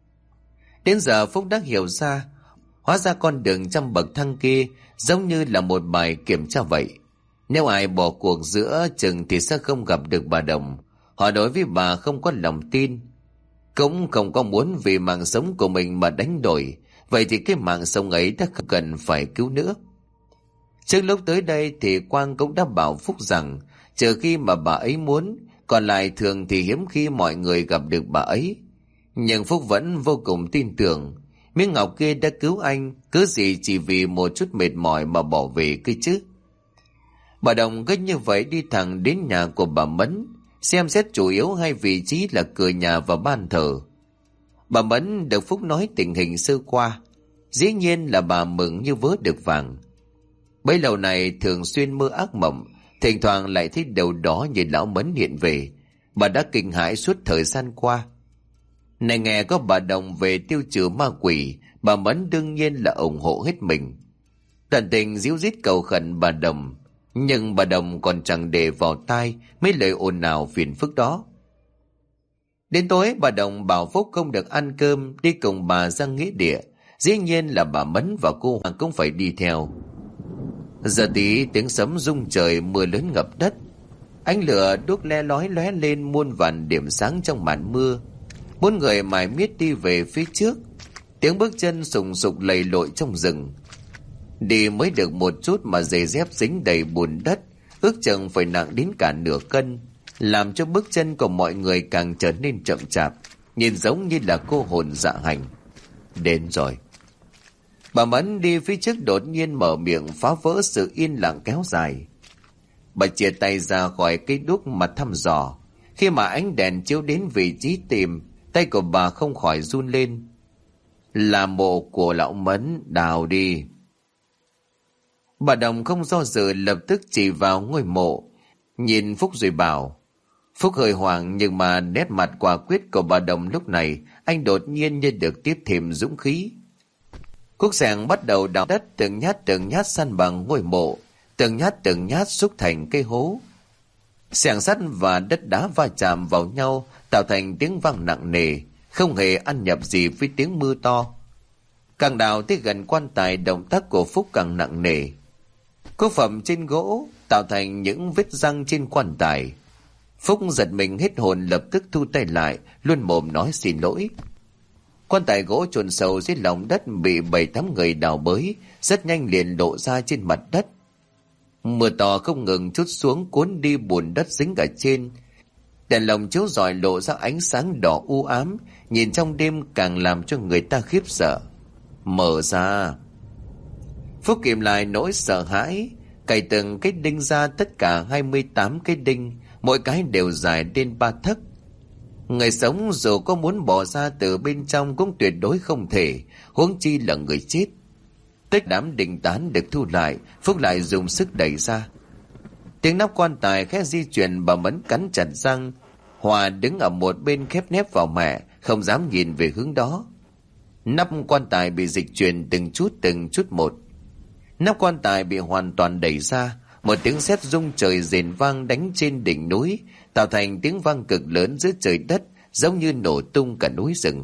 Đến giờ Phúc đã hiểu ra, hóa ra con đường trăm bậc thang kia giống như là một bài kiểm tra vậy. Nếu ai bỏ cuộc giữa chừng thì sẽ không gặp được bà Đồng. Họ đối với bà không có lòng tin, cũng không có muốn vì mạng sống của mình mà đánh đổi. Vậy thì cái mạng sống ấy đã không cần phải cứu nữa. Trước lúc tới đây thì Quang cũng đã bảo Phúc rằng trừ khi mà bà ấy muốn, còn lại thường thì hiếm khi mọi người gặp được bà ấy. Nhưng Phúc vẫn vô cùng tin tưởng miếng ngọc kia đã cứu anh, cứ gì chỉ vì một chút mệt mỏi mà bỏ về kia chứ. Bà Đồng cứ như vậy đi thẳng đến nhà của bà Mẫn, xem xét chủ yếu hai vị trí là cửa nhà và ban thờ. Bà Mẫn được Phúc nói tình hình sơ qua, dĩ nhiên là bà mừng như vớ được vàng. Bấy lâu này thường xuyên mơ ác mộng, thỉnh thoảng lại thấy đầu đó như lão Mẫn hiện về. Bà đã kinh hãi suốt thời gian qua. Này nghe có bà Đồng về tiêu trừ ma quỷ, bà Mẫn đương nhiên là ủng hộ hết mình. Tận tình díu dít cầu khẩn bà Đồng, nhưng bà Đồng còn chẳng để vào tai mấy lời ồn ào phiền phức đó. Đến tối bà Đồng bảo Phúc không được ăn cơm, đi cùng bà ra nghĩa địa. Dĩ nhiên là bà Mẫn và cô Hoàng cũng phải đi theo. Giờ tí tiếng sấm rung trời, mưa lớn ngập đất. Ánh lửa đuốc le lói lóe lên muôn vàn điểm sáng trong màn mưa. Bốn người mải miết đi về phía trước, tiếng bước chân sùng sục lầy lội trong rừng. Đi mới được một chút mà giày dép dính đầy bùn đất, ước chừng phải nặng đến cả nửa cân, làm cho bước chân của mọi người càng trở nên chậm chạp, nhìn giống như là cô hồn dạ hành. Đến rồi. Bà Mẫn đi phía trước đột nhiên mở miệng phá vỡ sự yên lặng kéo dài. Bà chia tay ra khỏi cây đuốc mà thăm dò. Khi mà ánh đèn chiếu đến vị trí tìm, tay của bà không khỏi run lên. Là mộ của lão Mẫn, đào đi. Bà Đồng không do dự lập tức chỉ vào ngôi mộ, nhìn Phúc rồi bảo: Phúc hơi hoảng, nhưng mà nét mặt quả quyết của bà Đồng lúc này, anh đột nhiên như được tiếp thêm dũng khí. Cuốc sẻng bắt đầu đào đất, từng nhát san bằng ngôi mộ, từng nhát xúc thành cây hố. Xẻng sắt và đất đá va chạm vào nhau, tạo thành tiếng vang nặng nề, không hề ăn nhập gì với tiếng mưa to. Càng đào tới gần quan tài, động tác của Phúc càng nặng nề. Cốt phẩm trên gỗ tạo thành những vết răng trên quan tài. Phúc giật mình hết hồn, lập tức thu tay lại, luôn mồm nói xin lỗi. Quan tài gỗ chôn sâu dưới lòng đất bị 7-8 người đào bới, rất nhanh liền lộ ra trên mặt đất. Mưa to không ngừng trút xuống, cuốn đi bùn đất dính ở trên. Đèn lồng chiếu rọi lộ ra ánh sáng đỏ u ám, nhìn trong đêm càng làm cho người ta khiếp sợ. Mở ra. Phúc kìm lại nỗi sợ hãi, cày từng cái đinh ra, tất cả 28 cái đinh, mỗi cái đều dài đến 3 tấc. Người sống dù có muốn bỏ ra từ bên trong cũng tuyệt đối không thể, huống chi là người chết. Tất đám đinh tán được thu lại, Phúc lại dùng sức đẩy ra. Tiếng nắp quan tài khẽ di chuyển, bà Mẫn cắn chặt răng. Hòa đứng ở một bên khép nép vào mẹ, không dám nhìn về hướng đó. Nắp quan tài bị dịch chuyển từng chút một. Nắp quan tài bị hoàn toàn đẩy ra, một tiếng sét rung trời rền vang đánh trên đỉnh núi, tạo thành tiếng vang cực lớn giữa trời đất, giống như nổ tung cả núi rừng.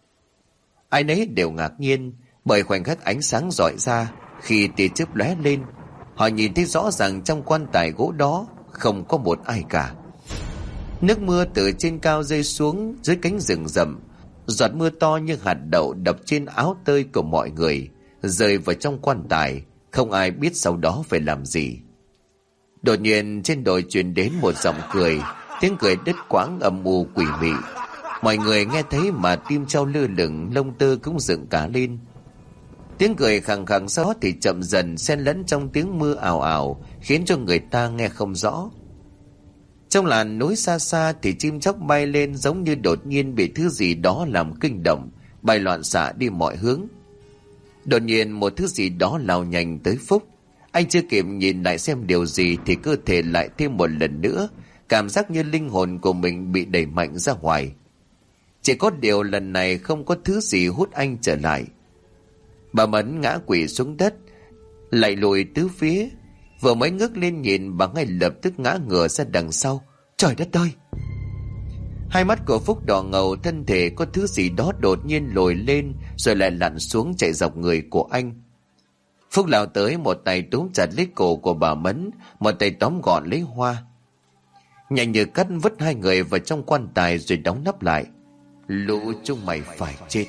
Ai nấy đều ngạc nhiên bởi khoảnh khắc ánh sáng rọi ra. Khi tia chớp lóe lên, họ nhìn thấy rõ ràng trong quan tài gỗ đó không có một ai cả. Nước mưa từ trên cao rơi xuống dưới cánh rừng rậm, giọt mưa to như hạt đậu đập trên áo tơi của mọi người, rơi vào trong quan tài. Không ai biết sau đó phải làm gì. Đột nhiên trên đồi truyền đến một giọng cười, tiếng cười đứt quãng âm u quỷ mị. Mọi người nghe thấy mà tim trao lơ lửng, lông tơ cũng dựng cả lên. Tiếng cười khẳng khẳng sau đó thì chậm dần xen lẫn trong tiếng mưa ào ào, khiến cho người ta nghe không rõ. Trong làn núi xa xa thì chim chóc bay lên, giống như đột nhiên bị thứ gì đó làm kinh động, bay loạn xạ đi mọi hướng. Đột nhiên một thứ gì đó lao nhanh tới Phúc. Anh chưa kịp nhìn lại xem điều gì thì cơ thể lại thêm một lần nữa, cảm giác như linh hồn của mình bị đẩy mạnh ra ngoài. Chỉ có điều lần này không có thứ gì hút anh trở lại. Bà Mẫn ngã quỵ xuống đất, lại lùi tứ phía. Vừa mới ngước lên nhìn, bà ngay lập tức ngã ngửa ra đằng sau. Trời đất ơi! Hai mắt của Phúc đỏ ngầu, thân thể có thứ gì đó đột nhiên lồi lên rồi lại lặn xuống, chạy dọc người của anh. Phúc lao tới, một tay túm chặt lấy cổ của bà Mẫn, một tay tóm gọn lấy Hoa. Nhanh như cắt vứt hai người vào trong quan tài rồi đóng nắp lại. Lũ chúng mày phải chết!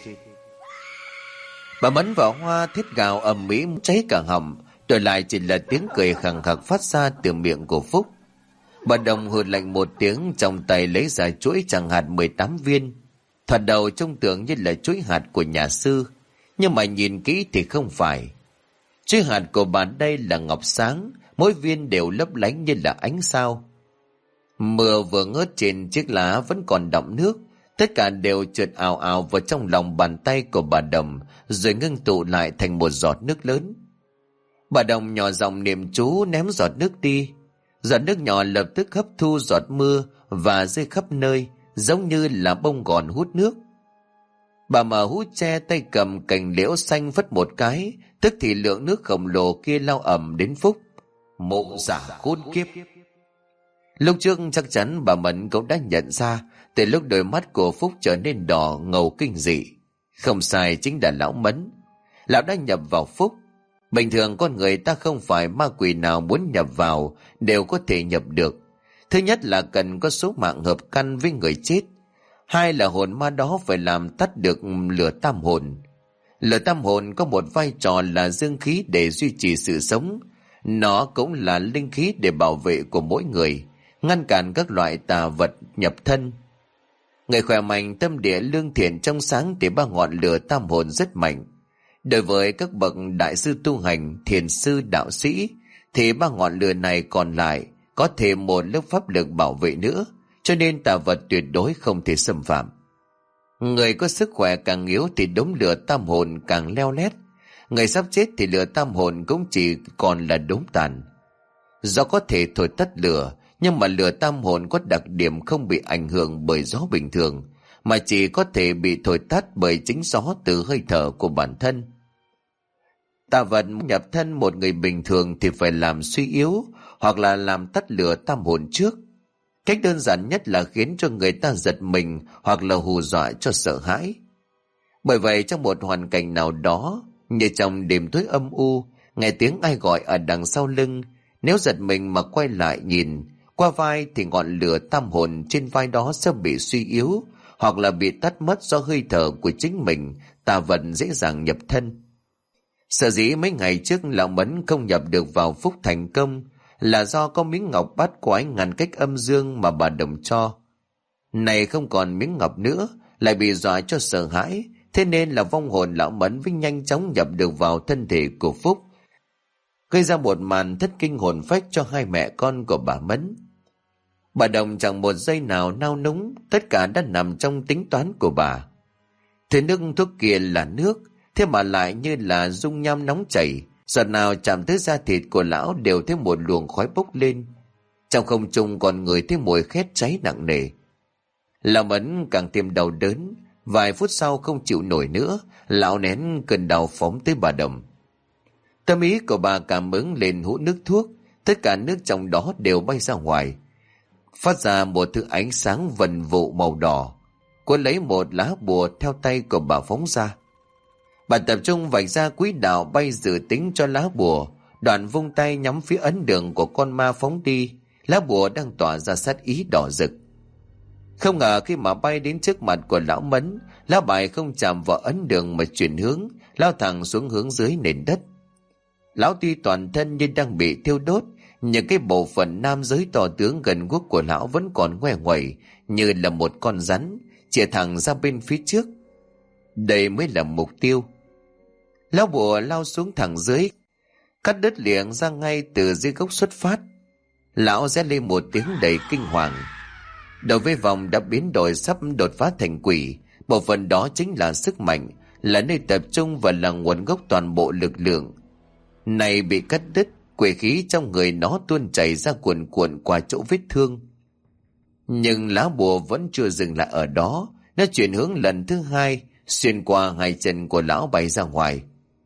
Bà Mẫn và Hoa thét gào ầm ĩ cháy cả họng, rồi lại chỉ là tiếng cười khẳng khặc phát ra từ miệng của Phúc. Bà Đồng hừ lạnh một tiếng, trong tay lấy ra chuỗi tràng hạt 18 viên. Thoạt đầu trông tưởng như là chuỗi hạt của nhà sư, nhưng mà nhìn kỹ thì không phải. Chuỗi hạt của bà đây là ngọc sáng, mỗi viên đều lấp lánh như là ánh sao. Mưa vừa ngớt, trên chiếc lá vẫn còn đọng nước, tất cả đều trượt ào ào vào trong lòng bàn tay của bà Đồng, rồi ngưng tụ lại thành một giọt nước lớn. Bà Đồng nhỏ giọng niệm chú ném giọt nước đi. Giọt nước nhỏ lập tức hấp thu giọt mưa và rơi khắp nơi, giống như là bông gòn hút nước. Bà mở hút tre, tay cầm cành liễu xanh vất một cái, tức thì lượng nước khổng lồ kia lao ầm đến Phúc. Mụ giả khốn kiếp! Lúc trước chắc chắn bà Mẫn cũng đã nhận ra, từ lúc đôi mắt của Phúc trở nên đỏ ngầu kinh dị. Không sai, chính là lão Mẫn. Lão đã nhập vào Phúc. Bình thường con người ta không phải ma quỷ nào muốn nhập vào đều có thể nhập được. Thứ nhất là cần có số mạng hợp căn với người chết. Hai là hồn ma đó phải làm tắt được lửa tam hồn. Lửa tam hồn có một vai trò là dương khí để duy trì sự sống. Nó cũng là linh khí để bảo vệ của mỗi người, ngăn cản các loại tà vật nhập thân. Người khỏe mạnh, tâm địa lương thiện trong sáng thì ba ngọn lửa tam hồn rất mạnh. Đối với các bậc đại sư tu hành, thiền sư, đạo sĩ thì ba ngọn lửa này còn lại có thêm một lớp pháp lực bảo vệ nữa, cho nên tà vật tuyệt đối không thể xâm phạm. Người có sức khỏe càng yếu thì đống lửa tam hồn càng leo lét. Người sắp chết thì lửa tam hồn cũng chỉ còn là đống tàn. Do có thể thổi tắt lửa, Nhưng mà lửa tam hồn có đặc điểm không bị ảnh hưởng bởi gió bình thường, mà chỉ có thể bị thổi tắt bởi chính gió từ hơi thở của bản thân. Tà vật nhập thân một người bình thường thì phải làm suy yếu hoặc là làm tắt lửa tam hồn trước. Cách đơn giản nhất là khiến cho người ta giật mình hoặc là hù dọa cho sợ hãi. Bởi vậy trong một hoàn cảnh nào đó, như trong đêm tối âm u, nghe tiếng ai gọi ở đằng sau lưng, nếu giật mình mà quay lại nhìn qua vai thì ngọn lửa tam hồn trên vai đó sẽ bị suy yếu hoặc là bị tắt mất do hơi thở của chính mình. Tà vật dễ dàng nhập thân. Sở dĩ mấy ngày trước lão Mẫn không nhập được vào phúc thành công là do có miếng ngọc bát quái ngăn cách âm dương mà bà Đồng cho. Này không còn miếng ngọc nữa, lại bị dọa cho sợ hãi, thế nên là vong hồn lão Mẫn mới nhanh chóng nhập được vào thân thể của Phúc, gây ra một màn thất kinh hồn phách cho hai mẹ con của bà Mẫn. Bà Đồng chẳng một giây nào nao núng, tất cả đã nằm trong tính toán của bà. Thứ nước thuốc kia là nước, thế mà lại như là dung nham nóng chảy, giọt nào chạm tới da thịt của lão đều thấy một luồng khói bốc lên. Trong không trung còn ngửi thấy mùi khét cháy nặng nề. Lão Mẫn càng thêm đau đớn, vài phút sau không chịu nổi nữa, lão nén cơn đau phóng tới bà Đồng. Tâm ý của bà cảm ứng lên hũ nước thuốc, tất cả nước trong đó đều bay ra ngoài, phát ra một thứ ánh sáng vần vụ màu đỏ. Cô lấy một lá bùa theo tay của bà phóng ra. Bà tập trung vạch ra quỹ đạo bay dự tính cho lá bùa, đoạn vung tay nhắm phía ấn đường của con ma phóng đi. Lá bùa đang tỏa ra sát ý đỏ rực. Không ngờ khi mà bay đến trước mặt của lão Mẫn, lá bài không chạm vào ấn đường mà chuyển hướng, lao thẳng xuống hướng dưới nền đất. Lão tuy toàn thân nhưng đang bị thiêu đốt, những cái bộ phận nam giới to tướng gần guốc của lão vẫn còn ngoe nguẩy như là một con rắn chĩa thẳng ra bên phía trước. Đây mới là mục tiêu. Lão bùa lao xuống thẳng dưới, cắt đứt liệng ra ngay từ dưới gốc xuất phát. Lão rẽ lên một tiếng đầy kinh hoàng. Đầu với vòng đã biến đổi, sắp đột phá thành quỷ. Bộ phận đó chính là sức mạnh, là nơi tập trung và là nguồn gốc toàn bộ lực lượng. Này bị cắt đứt, quỷ khí trong người nó tuôn chảy ra cuồn cuộn qua chỗ vết thương. Nhưng lá bùa vẫn chưa dừng lại ở đó, nó chuyển hướng lần thứ hai, xuyên qua hai chân của lão bay ra ngoài.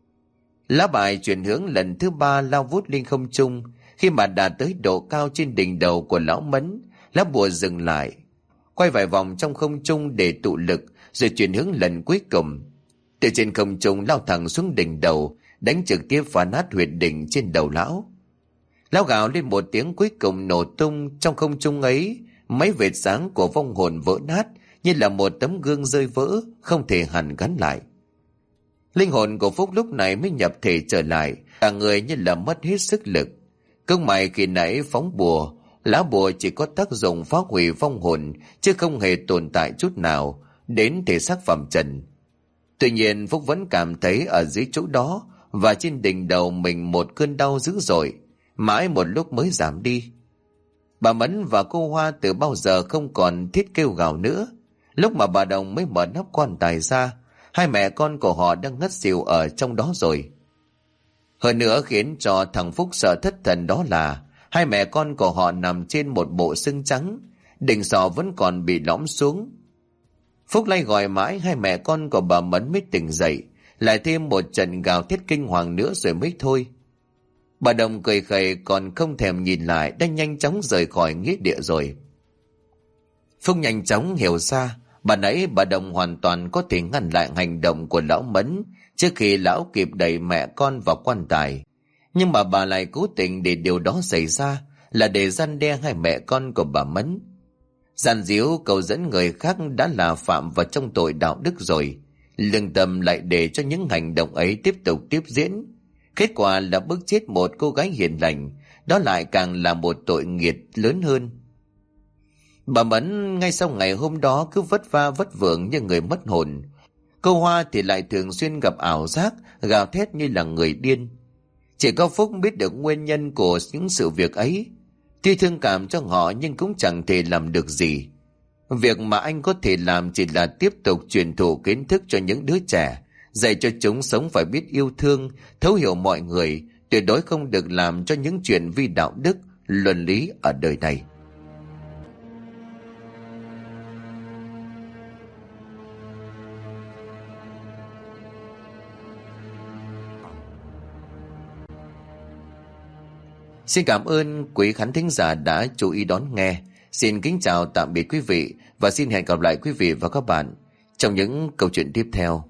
Lá bài chuyển hướng lần thứ ba lao vút lên không trung. Khi mà đạt tới độ cao trên đỉnh đầu của lão Mẫn, lá bùa dừng lại, quay vài vòng trong không trung để tụ lực, rồi chuyển hướng lần cuối cùng. Từ trên không trung lao thẳng xuống đỉnh đầu, đánh trực tiếp phá nát huyệt đỉnh trên đầu lão. Lão gào lên một tiếng cuối cùng nổ tung. Trong không trung ấy, mấy vệt sáng của vong hồn vỡ nát như là một tấm gương rơi vỡ, không thể hàn gắn lại. Linh hồn của Phúc lúc này mới nhập thể trở lại, cả người như là mất hết sức lực. Công mày khi nãy phóng bùa, lá bùa chỉ có tác dụng phá hủy vong hồn, chứ không hề tồn tại chút nào đến thể xác phàm trần. Tuy nhiên Phúc vẫn cảm thấy ở dưới chỗ đó và trên đỉnh đầu mình một cơn đau dữ dội, mãi một lúc mới giảm đi. Bà Mẫn và cô Hoa từ bao giờ không còn thiết kêu gào nữa. Lúc mà bà Đồng mới mở nắp quan tài ra, hai mẹ con của họ đang ngất xỉu ở trong đó rồi. Hơn nữa khiến cho thằng Phúc sợ thất thần đó là hai mẹ con của họ nằm trên một bộ xương trắng, đỉnh sọ vẫn còn bị lõm xuống. Phúc lay gọi mãi hai mẹ con của bà Mẫn mới tỉnh dậy, lại thêm một trận gào thét kinh hoàng nữa rồi mới thôi. Bà Đồng cười khẩy còn không thèm nhìn lại, đã nhanh chóng rời khỏi nghĩa địa rồi. Phúc nhanh chóng hiểu ra, bà nãy bà Đồng hoàn toàn có thể ngăn lại hành động của lão Mẫn trước khi lão kịp đẩy mẹ con vào quan tài. Nhưng mà bà lại cố tình để điều đó xảy ra, là để răn đe hai mẹ con của bà Mẫn. Gian díu cầu dẫn người khác đã là phạm vào trong tội đạo đức rồi, lương tâm lại để cho những hành động ấy tiếp tục tiếp diễn. Kết quả là bức chết một cô gái hiền lành, đó lại càng là một tội nghiệt lớn hơn. Bà Mẫn ngay sau ngày hôm đó cứ vất va vất vưởng như người mất hồn. Cô Hoa thì lại thường xuyên gặp ảo giác, gào thét như là người điên. Chỉ có Phúc biết được nguyên nhân của những sự việc ấy. Tuy thương cảm cho họ nhưng cũng chẳng thể làm được gì. Việc mà anh có thể làm chỉ là tiếp tục truyền thụ kiến thức cho những đứa trẻ, dạy cho chúng sống phải biết yêu thương, thấu hiểu mọi người, tuyệt đối không được làm cho những chuyện vi đạo đức, luân lý ở đời này. Xin cảm ơn quý khán thính giả đã chú ý đón nghe. Xin kính chào tạm biệt quý vị và xin hẹn gặp lại quý vị và các bạn trong những câu chuyện tiếp theo.